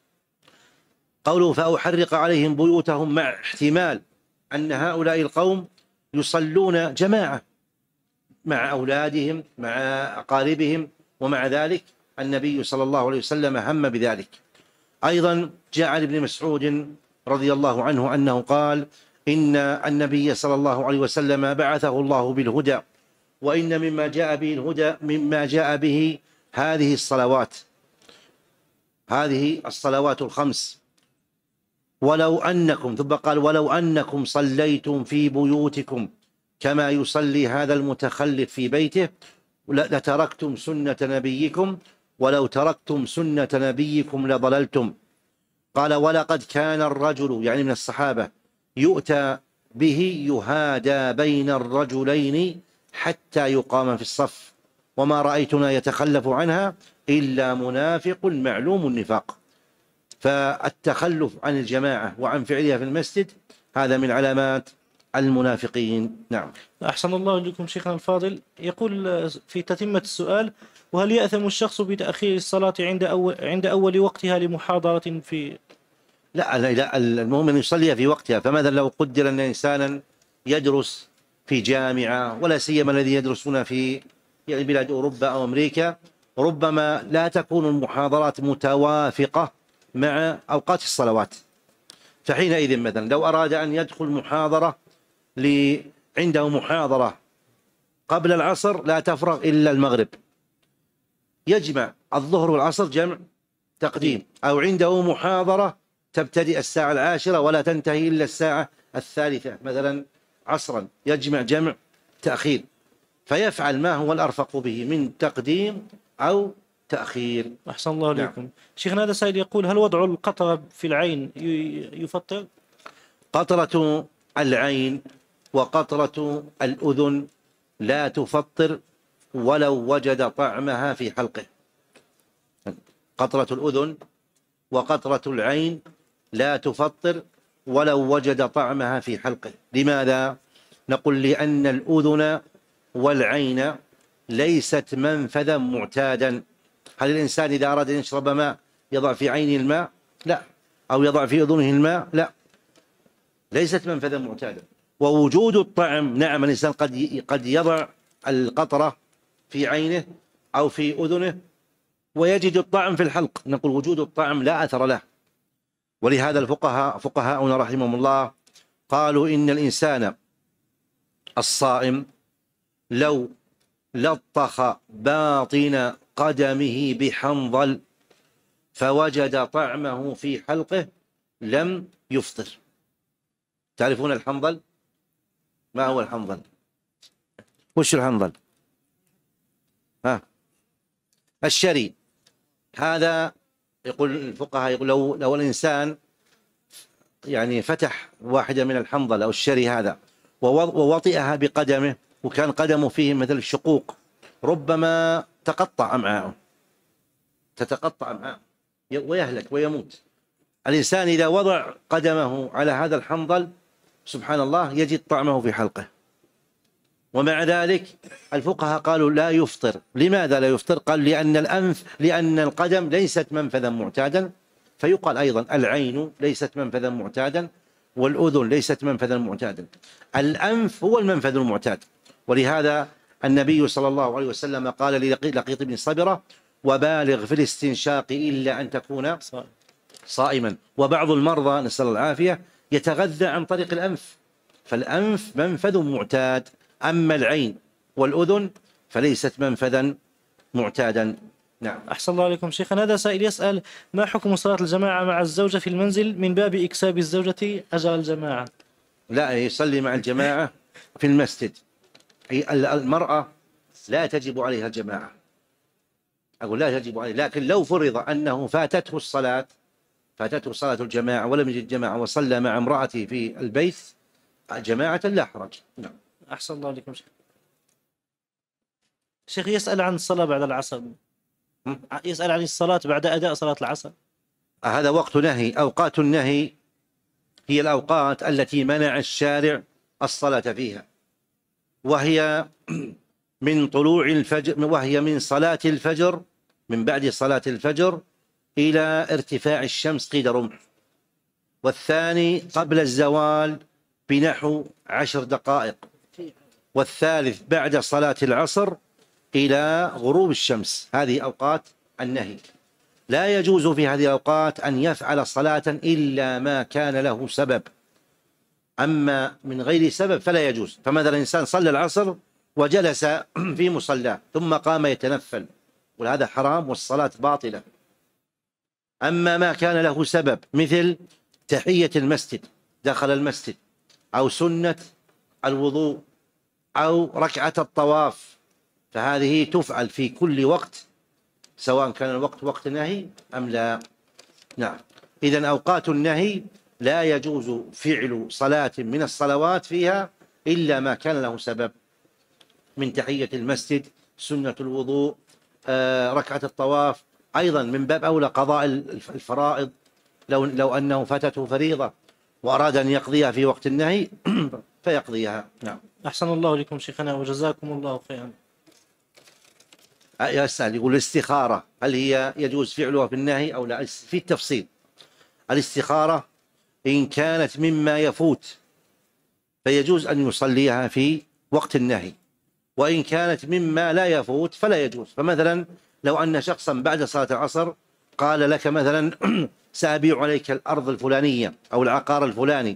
[SPEAKER 2] قوله فأحرق عليهم بيوتهم مع احتمال أن هؤلاء القوم يصلون جماعة مع أولادهم مع أقاربهم، ومع ذلك النبي صلى الله عليه وسلم هم بذلك. أيضا جاء عن ابن مسعود رضي الله عنه أنه قال إن النبي صلى الله عليه وسلم بعثه الله بالهدى، وإن مما جاء به الهدى مما جاء به هذه الصلوات هذه الصلوات الخمس. ولو أنكم ثم قال ولو أنكم صليتم في بيوتكم كما يصلي هذا المتخلف في بيته لتركتم سنة نبيكم ولو تركتم سنة نبيكم لضللتم. قال ولقد كان الرجل يعني من الصحابة يؤتى به يهادى بين الرجلين حتى يقام في الصف وما رأيتنا يتخلف عنها إلا منافق معلوم النفاق. فالتخلف عن الجماعة وعن فعلها في المسجد هذا من علامات المنافقين. نعم.
[SPEAKER 1] أحسن الله إليكم شيخنا الفاضل. يقول في تتمة السؤال: وهل يأثم الشخص بتأخير الصلاة عند أول, عند أول وقتها لمحاضرة في
[SPEAKER 2] لا لا المهم أن يصلي في وقتها. فماذا لو قدر أن إنسانا يدرس في جامعة، ولا سيما الذي يدرسون في يعني بلاد أوروبا أو أمريكا، ربما لا تكون المحاضرات متوافقة مع أوقات الصلوات، فحينئذ مثلا لو أراد أن يدخل محاضرة عنده محاضرة قبل العصر لا تفرغ إلا المغرب، يجمع الظهر والعصر جمع تقديم، أو عنده محاضرة تبتدئ الساعة العاشرة ولا تنتهي إلا الساعة الثالثة مثلا عصرا، يجمع جمع تأخير، فيفعل ما هو الأرفق به من تقديم أو تأخير.
[SPEAKER 1] أحسن الله عليكم. نعم. شيخنا هذا سائل يقول: هل وضع القطرة في العين يفطر؟
[SPEAKER 2] قطرة العين وقطرة الأذن لا تفطر ولو وجد طعمها في حلقه. قطرة الأذن وقطرة العين لا تفطر ولو وجد طعمها في حلقه. لماذا؟ نقول لأن الأذن والعين ليست منفذا معتادا. هل الإنسان إذا أراد أن يشرب ماء يضع في عينه الماء؟ لا. أو يضع في أذنه الماء؟ لا، ليست منفذا معتادا. ووجود الطعم، نعم الإنسان قد قد يضع القطرة في عينه أو في أذنه ويجد الطعم في الحلق، نقول وجود الطعم لا أثر له. ولهذا الفقهاء فقهاؤنا رحمهم الله قالوا إن الإنسان الصائم لو لطخ باطن قدمه بحنظل فوجد طعمه في حلقه لم يفطر. تعرفون الحنظل؟ ما هو الحنظل؟ وش الحنظل؟ ها الشري. هذا يقول الفقهاء يقول لو لو الإنسان يعني فتح واحدة من الحنظل أو الشري هذا ووطئها بقدمه وكان قدمه فيه مثل الشقوق ربما تقطع أمعاءه، تتقطع أمعاءه ويهلك ويموت. الإنسان إذا وضع قدمه على هذا الحنظل سبحان الله يجد طعمه في حلقه، ومع ذلك الفقهاء قالوا لا يفطر. لماذا لا يفطر؟ قال لأن الأنف لأن القدم ليست منفذا معتادا، فيقال أيضا العين ليست منفذا معتادا والأذن ليست منفذا معتادا. الأنف هو المنفذ المعتاد، ولهذا النبي صلى الله عليه وسلم قال للقيط بن صبرة: وبالغ في الاستنشاق إلا أن تكون صائما. وبعض المرضى نسأل العافية يتغذى عن طريق الأنف، فالأنف منفذ معتاد. أما العين والأذن فليست منفذا معتادا. نعم.
[SPEAKER 1] أحسن الله عليكم شيخنا. هذا سائل يسأل: ما حكم صلاة الجماعة مع الزوجة في المنزل من باب إكساب الزوجة أجر الجماعة؟
[SPEAKER 2] لا، يصلي مع الجماعة في المسجد. المرأة لا تجب عليها الجماعة، أقول لا تجب عليه، لكن لو فرض أنه فاتته الصلاة فاتته صلاة الجماعة ولم يجد جماعة وصلى مع امرأته في البيت جماعة لا حرج. نعم.
[SPEAKER 1] أحسن الله عليكم شيخ. شيخ يسأل عن الصلاة بعد العصر، يسأل عن الصلاة بعد أداء صلاة العصر.
[SPEAKER 2] هذا وقت نهي. أوقات النهي هي الأوقات التي منع الشارع الصلاة فيها، وهي من طلوع الفجر، وهي من صلاة الفجر، من بعد صلاة الفجر إلى ارتفاع الشمس قيد رمح، والثاني قبل الزوال بنحو عشر دقائق، والثالث بعد صلاة العصر إلى غروب الشمس. هذه أوقات النهي. لا يجوز في هذه الأوقات أن يفعل صلاة إلا ما كان له سبب، أما من غير سبب فلا يجوز. فمثلا إنسان صلى العصر وجلس في مصلاه ثم قام يتنفل، وهذا حرام والصلاة باطلة. أما ما كان له سبب مثل تحية المسجد، دخل المسجد، أو سنة الوضوء، أو ركعة الطواف، فهذه تفعل في كل وقت سواء كان الوقت وقت نهي أم لا. نعم. إذن أوقات النهي لا يجوز فعل صلاة من الصلوات فيها إلا ما كان له سبب، من تحية المسجد، سنة الوضوء، آه، ركعة الطواف. أيضا من باب أولى قضاء الفرائض، لو, لو أنه فاتته فريضة وأراد أن يقضيها في وقت النهي فيقضيها. نعم.
[SPEAKER 1] أحسن الله لكم شيخنا وجزاكم الله خيرا.
[SPEAKER 2] يسأل يقول: الاستخارة هل هي يجوز فعلها في النهي أو لا؟ في التفصيل. الاستخارة إن كانت مما يفوت فيجوز أن يصليها في وقت النهي، وإن كانت مما لا يفوت فلا يجوز. فمثلا لو أن شخصا بعد صلاة العصر قال لك مثلا: سأبيع عليك الأرض الفلانية أو العقار الفلاني،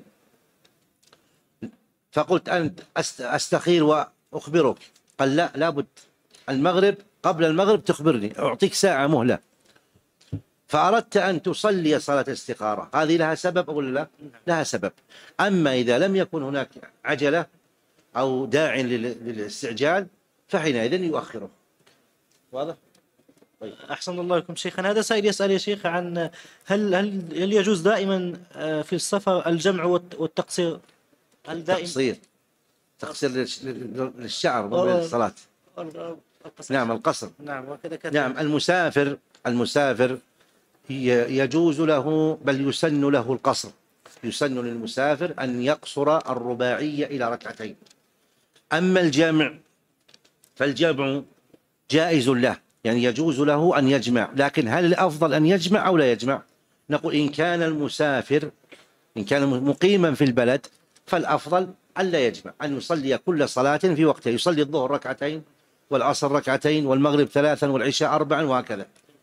[SPEAKER 2] فقلت أنت أستخير وأخبرك، قال: لا، لابد المغرب، قبل المغرب تخبرني، أعطيك ساعة مهلة. فأردت أن تصلي صلاة الاستخارة، هذه لها سبب أو لا؟ لها سبب. أما إذا لم يكن هناك عجلة أو داع للاستعجال فحينئذ يؤخره. واضح؟
[SPEAKER 1] طيب. أحسن الله لكم شيخنا. هذا سائل يسأل يا شيخ عن هل هل هل يجوز دائما في السفر الجمع والتقصير؟ هل دائما
[SPEAKER 2] تقصير تقصير للشعر قبل الصلاة؟ نعم، القصر.
[SPEAKER 1] نعم، وكذا.
[SPEAKER 2] نعم. المسافر المسافر يجوز له، بل يسن له القصر. يسن للمسافر أن يقصر الرباعية إلى ركعتين. أما الجمع فالجمع جائز له، يعني يجوز له أن يجمع، لكن هل الأفضل أن يجمع أو لا يجمع؟ نقول إن كان المسافر إن كان مقيما في البلد فالأفضل أن لا يجمع، أن يصلي كل صلاة في وقتها. يصلي الظهر ركعتين، والعصر ركعتين، والمغرب ثلاثا، والعشاء أربعا، وهكذا.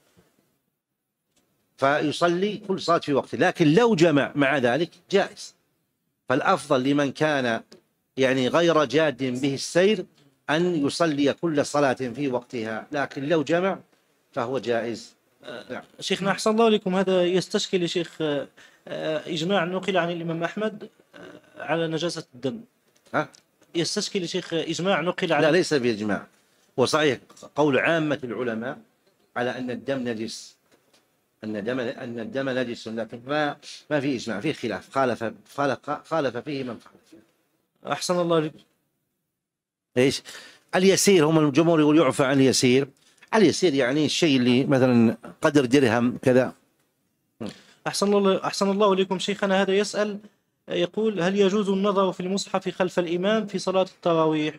[SPEAKER 2] فيصلي كل صلاة في وقته. لكن لو جمع مع ذلك جائز. فالأفضل لمن كان يعني غير جاد به السير أن يصلي كل صلاة في وقتها، لكن لو جمع فهو جائز.
[SPEAKER 1] نعم. شيخنا أحسن الله لكم. هذا يستشكل يا شيخ إجماع نقل عن الإمام أحمد على نجاسة الدم.
[SPEAKER 2] ها؟
[SPEAKER 1] يستشكل يا شيخ إجماع نقل عن
[SPEAKER 2] لا، ليس بإجماع. وصحيح قول عامة العلماء على أن الدم نجس، أن الدم أن الدم نجس، لكن ما ما في إجماع، فيه خلاف، خالف خالف خالف فيه من خالف.
[SPEAKER 1] أحسن الله لكم.
[SPEAKER 2] إيش اليسير؟ هم الجمهور يقول يعفى عن اليسير. اليسير يعني الشيء اللي مثلا قدر درهم كذا.
[SPEAKER 1] أحسن الله أحسن الله لكم شيخنا. هذا يسأل يقول: هل يجوز النظر في المصحف خلف الإمام في صلاة التراويح؟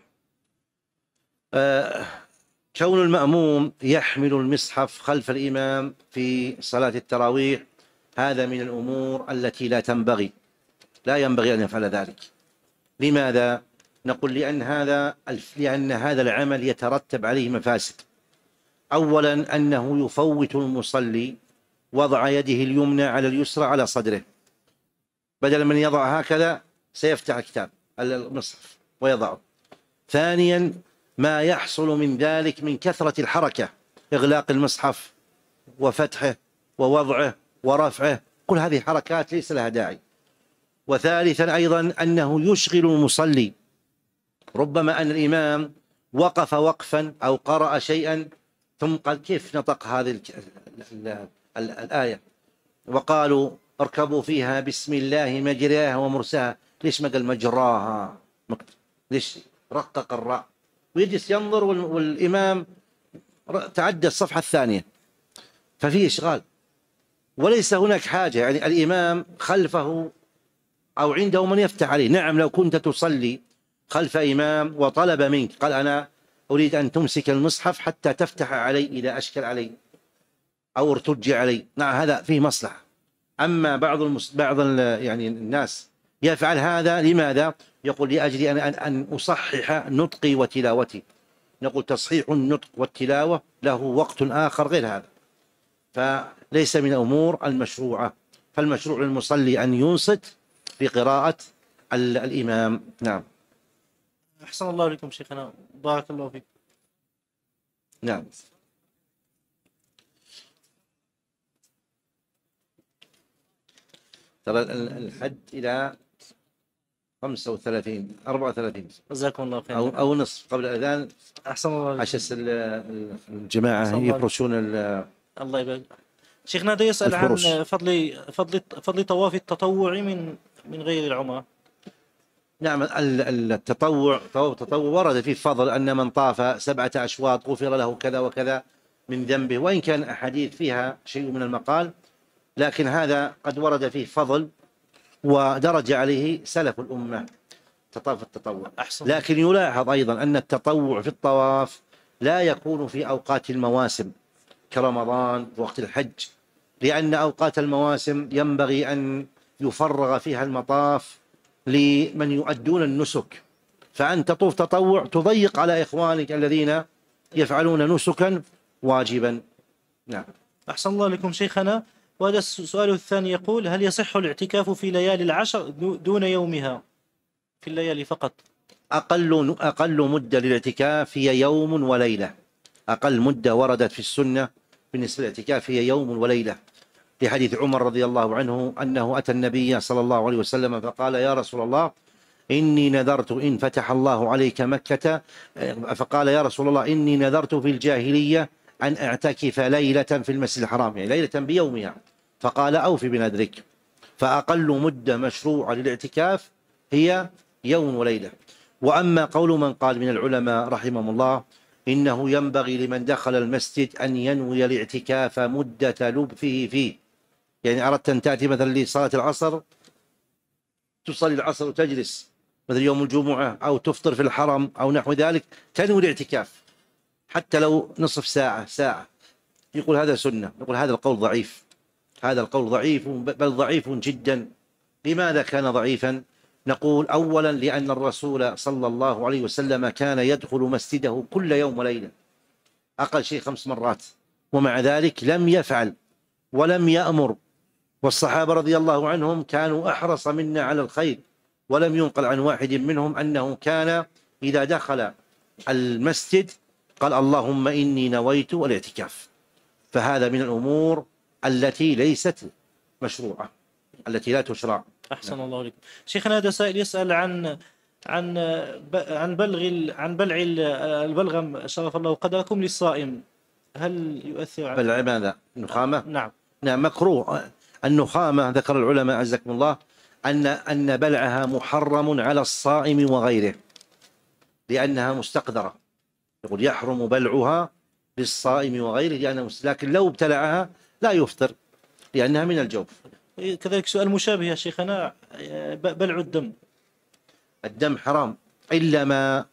[SPEAKER 2] آه كون المأموم يحمل المصحف خلف الإمام في صلاة التراويح هذا من الأمور التي لا تنبغي لا ينبغي أن يفعل ذلك. لماذا؟ نقول لأن هذا لأن هذا العمل يترتب عليه مفاسد. أولا أنه يفوت المصلي وضع يده اليمنى على اليسرى على صدره، بدل من يضع هكذا سيفتح الكتاب المصحف ويضعه. ثانيا ما يحصل من ذلك من كثرة الحركة، إغلاق المصحف وفتحه ووضعه ورفعه، كل هذه حركات ليس لها داعي. وثالثا أيضا أنه يشغل المصلي، ربما أن الإمام وقف وقفا أو قرأ شيئا ثم قال كيف نطق هذه الآية، وقالوا اركبوا فيها بسم الله مجراها ومرساها، ليش ما قال مجراها؟ ليش رقق الراء؟ ويجلس ينظر والإمام تعدى الصفحة الثانية، ففيه إشغال وليس هناك حاجة. يعني الإمام خلفه أو عنده من يفتح عليه. نعم لو كنت تصلي خلف إمام وطلب منك قال أنا أريد أن تمسك المصحف حتى تفتح علي إذا أشكل علي أو ارتج علي، نعم هذا فيه مصلحة. أما بعض المس... بعض ال... يعني الناس يفعل هذا لماذا؟ يقول لأجل أن أن أصحح نطقي وتلاوتي. نقول تصحيح النطق والتلاوة له وقت آخر غير هذا، فليس من الأمور المشروعة. فالمشروع للمصلي أن ينصت في قراءة ال... الإمام. نعم.
[SPEAKER 1] أحسن الله إليكم شيخنا، بارك الله فيك.
[SPEAKER 2] نعم. ترى الحد إلى خمسة وثلاثين أربعة وثلاثين
[SPEAKER 1] جزاكم الله خير،
[SPEAKER 2] أو أو نصف قبل الأذان.
[SPEAKER 1] أحسن الله
[SPEAKER 2] عشان الجماعة يفرشون.
[SPEAKER 1] الله يبارك. شيخنا ده يسأل عن فضل فضل فضل طواف التطوع من من غير العمرة.
[SPEAKER 2] نعم التطوع طواف التطوع ورد فيه فضل أن من طاف سبعة أشواط غفر له كذا وكذا من ذنبه، وإن كان أحاديث فيها شيء من المقال، لكن هذا قد ورد فيه فضل ودرج عليه سلف الأمة تطاف التطوع.
[SPEAKER 1] أحسن.
[SPEAKER 2] لكن يلاحظ أيضا أن التطوع في الطواف لا يكون في أوقات المواسم كرمضان ووقت الحج، لأن أوقات المواسم ينبغي أن يفرغ فيها المطاف لمن يؤدون النسك، فأن تطوف تطوع تضيق على إخوانك الذين يفعلون نسكا واجبا. نعم.
[SPEAKER 1] أحسن الله لكم شيخنا. وهذا السؤال الثاني يقول: هل يصح الاعتكاف في ليالي العشر دون يومها، في الليالي فقط؟
[SPEAKER 2] أقل أقل مدة للاعتكاف هي يوم وليلة. أقل مدة وردت في السنة بالنسبة للاعتكاف هي يوم وليلة، لحديث عمر رضي الله عنه أنه أتى النبي صلى الله عليه وسلم فقال: يا رسول الله إني نذرت إن فتح الله عليك مكة، فقال: يا رسول الله إني نذرت في الجاهلية أن أعتكف ليلة في المسجد الحرام، يعني ليلة بيومها. فقال: أوفي بنذرك. فأقل مدة مشروعة للاعتكاف هي يوم وليلة. وأما قول من قال من العلماء رحمهم الله إنه ينبغي لمن دخل المسجد أن ينوي الاعتكاف مدة لبثه فيه، يعني أردت أن تأتي مثلا لصلاة العصر تصلي العصر وتجلس مثل يوم الجمعة، أو تفطر في الحرم أو نحو ذلك، تنوي الاعتكاف حتى لو نصف ساعة ساعة. يقول هذا سنة. يقول هذا القول ضعيف، هذا القول ضعيف بل ضعيف جدا. لماذا كان ضعيفا؟ نقول أولا لأن الرسول صلى الله عليه وسلم كان يدخل مسجده كل يوم وليلة أقل شيء خمس مرات، ومع ذلك لم يفعل ولم يأمر. والصحابة رضي الله عنهم كانوا أحرص منا على الخير، ولم ينقل عن واحد منهم أنه كان إذا دخل المسجد قال: اللهم إني نويت الاعتكاف. فهذا من الأمور التي ليست مشروعة، التي لا تشرع.
[SPEAKER 1] أحسن الله عليكم شيخنا. هذا سائل يسأل عن عن عن بلغ عن بلع البلغم شرف الله قدركم للصائم، هل يؤثر على
[SPEAKER 2] بلع ماذا؟ النخامة؟
[SPEAKER 1] نعم.
[SPEAKER 2] نعم مكروه. النخامة ذكر العلماء عزكم الله أن أن بلعها محرم على الصائم وغيره لأنها مستقذرة. يقول يحرم بلعها للصائم وغيره لأنها، لكن لو ابتلعها لا يفطر لأنها من الجوف.
[SPEAKER 1] كذلك سؤال مشابه يا شيخنا: بلع الدم.
[SPEAKER 2] الدم حرام إلا ما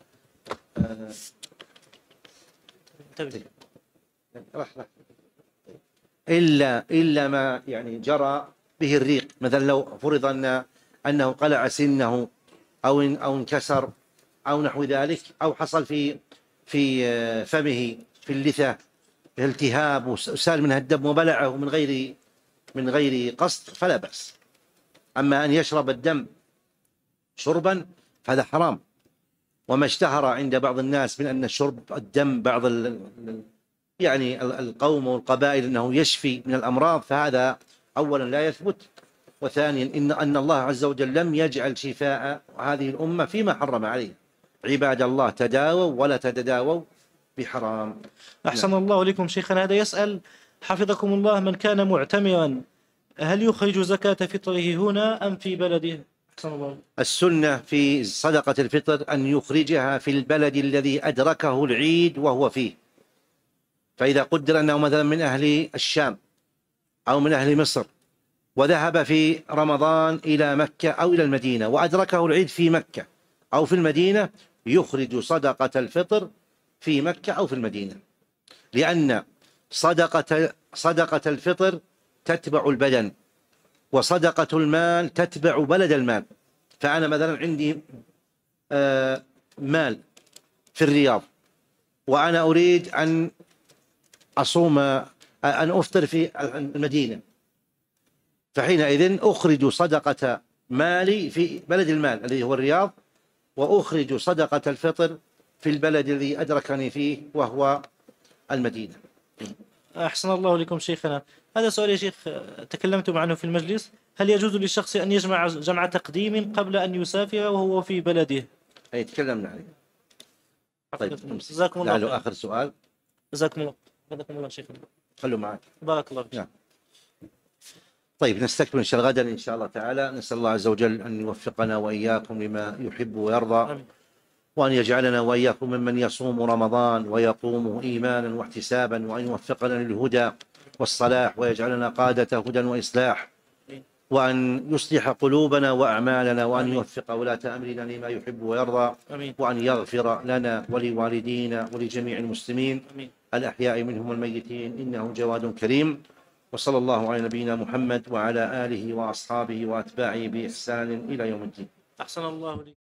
[SPEAKER 2] إلا إلا ما يعني جرى به الريق، مثلا لو فرض أن أنه قلع سنه أو أو انكسر أو نحو ذلك، أو حصل في في فمه في اللثة التهاب وسال منها الدم وبلعه من غير من غير قصد فلا بأس. أما أن يشرب الدم شربا فهذا حرام. وما اشتهر عند بعض الناس من أن شرب الدم بعض ال يعني القوم والقبائل أنه يشفي من الأمراض، فهذا أولا لا يثبت، وثانيا إن أن الله عز وجل لم يجعل شفاء هذه الأمة فيما حرم عليه. عباد الله تداووا ولا تتداووا بحرام.
[SPEAKER 1] أحسن نعم. الله لكم شيخنا. هذا يسأل حفظكم الله: من كان معتمرا هل يخرج زكاة فطره هنا أم في بلده؟ أحسن الله.
[SPEAKER 2] السنة في صدقة الفطر أن يخرجها في البلد الذي أدركه العيد وهو فيه. فإذا قدر أنه مثلا من أهل الشام أو من أهل مصر وذهب في رمضان إلى مكة أو إلى المدينة وأدركه العيد في مكة أو في المدينة، يخرج صدقة الفطر في مكة أو في المدينة، لأن صدقة صدقة الفطر تتبع البدن، وصدقة المال تتبع بلد المال. فأنا مثلا عندي مال في الرياض وأنا أريد أن أصوم أن أفطر في المدينة، فحينئذ أخرج صدقة مالي في بلد المال الذي هو الرياض، وأخرج صدقة الفطر في البلد الذي أدركني فيه وهو المدينة.
[SPEAKER 1] أحسن الله لكم شيخنا. هذا سؤال يا شيخ تكلمتم عنه في المجلس: هل يجوز للشخص أن يجمع جمع تقديم قبل أن يسافر وهو في بلده؟
[SPEAKER 2] أي تكلمنا عليه. طيب
[SPEAKER 1] جزاكم الله خير.
[SPEAKER 2] آخر سؤال.
[SPEAKER 1] جزاكم الله جزاكم الله شيخنا.
[SPEAKER 2] خلوا معك.
[SPEAKER 1] بارك الله فيك.
[SPEAKER 2] نعم. طيب نستكمل إن شاء الله غدا إن شاء الله تعالى. نسأل الله عز وجل أن يوفقنا وإياكم لما يحب ويرضى.
[SPEAKER 1] آمين.
[SPEAKER 2] وأن يجعلنا وإياكم ممن يصوم رمضان ويقوم إيمانا واحتسابا، وأن يوفقنا للهدى والصلاح ويجعلنا قادة هدى وإصلاح، وأن يصلح قلوبنا وأعمالنا، وأن
[SPEAKER 1] آمين.
[SPEAKER 2] يوفق ولاة أمرنا لما يحب ويرضى.
[SPEAKER 1] آمين.
[SPEAKER 2] وأن يغفر لنا ولوالدينا ولجميع المسلمين
[SPEAKER 1] آمين.
[SPEAKER 2] الأحياء منهم والميتين، إنه جواد كريم. وصلى الله على نبينا محمد وعلى آله وأصحابه وأتباعه بإحسان إلى يوم الدين.
[SPEAKER 1] أحسن الله لك.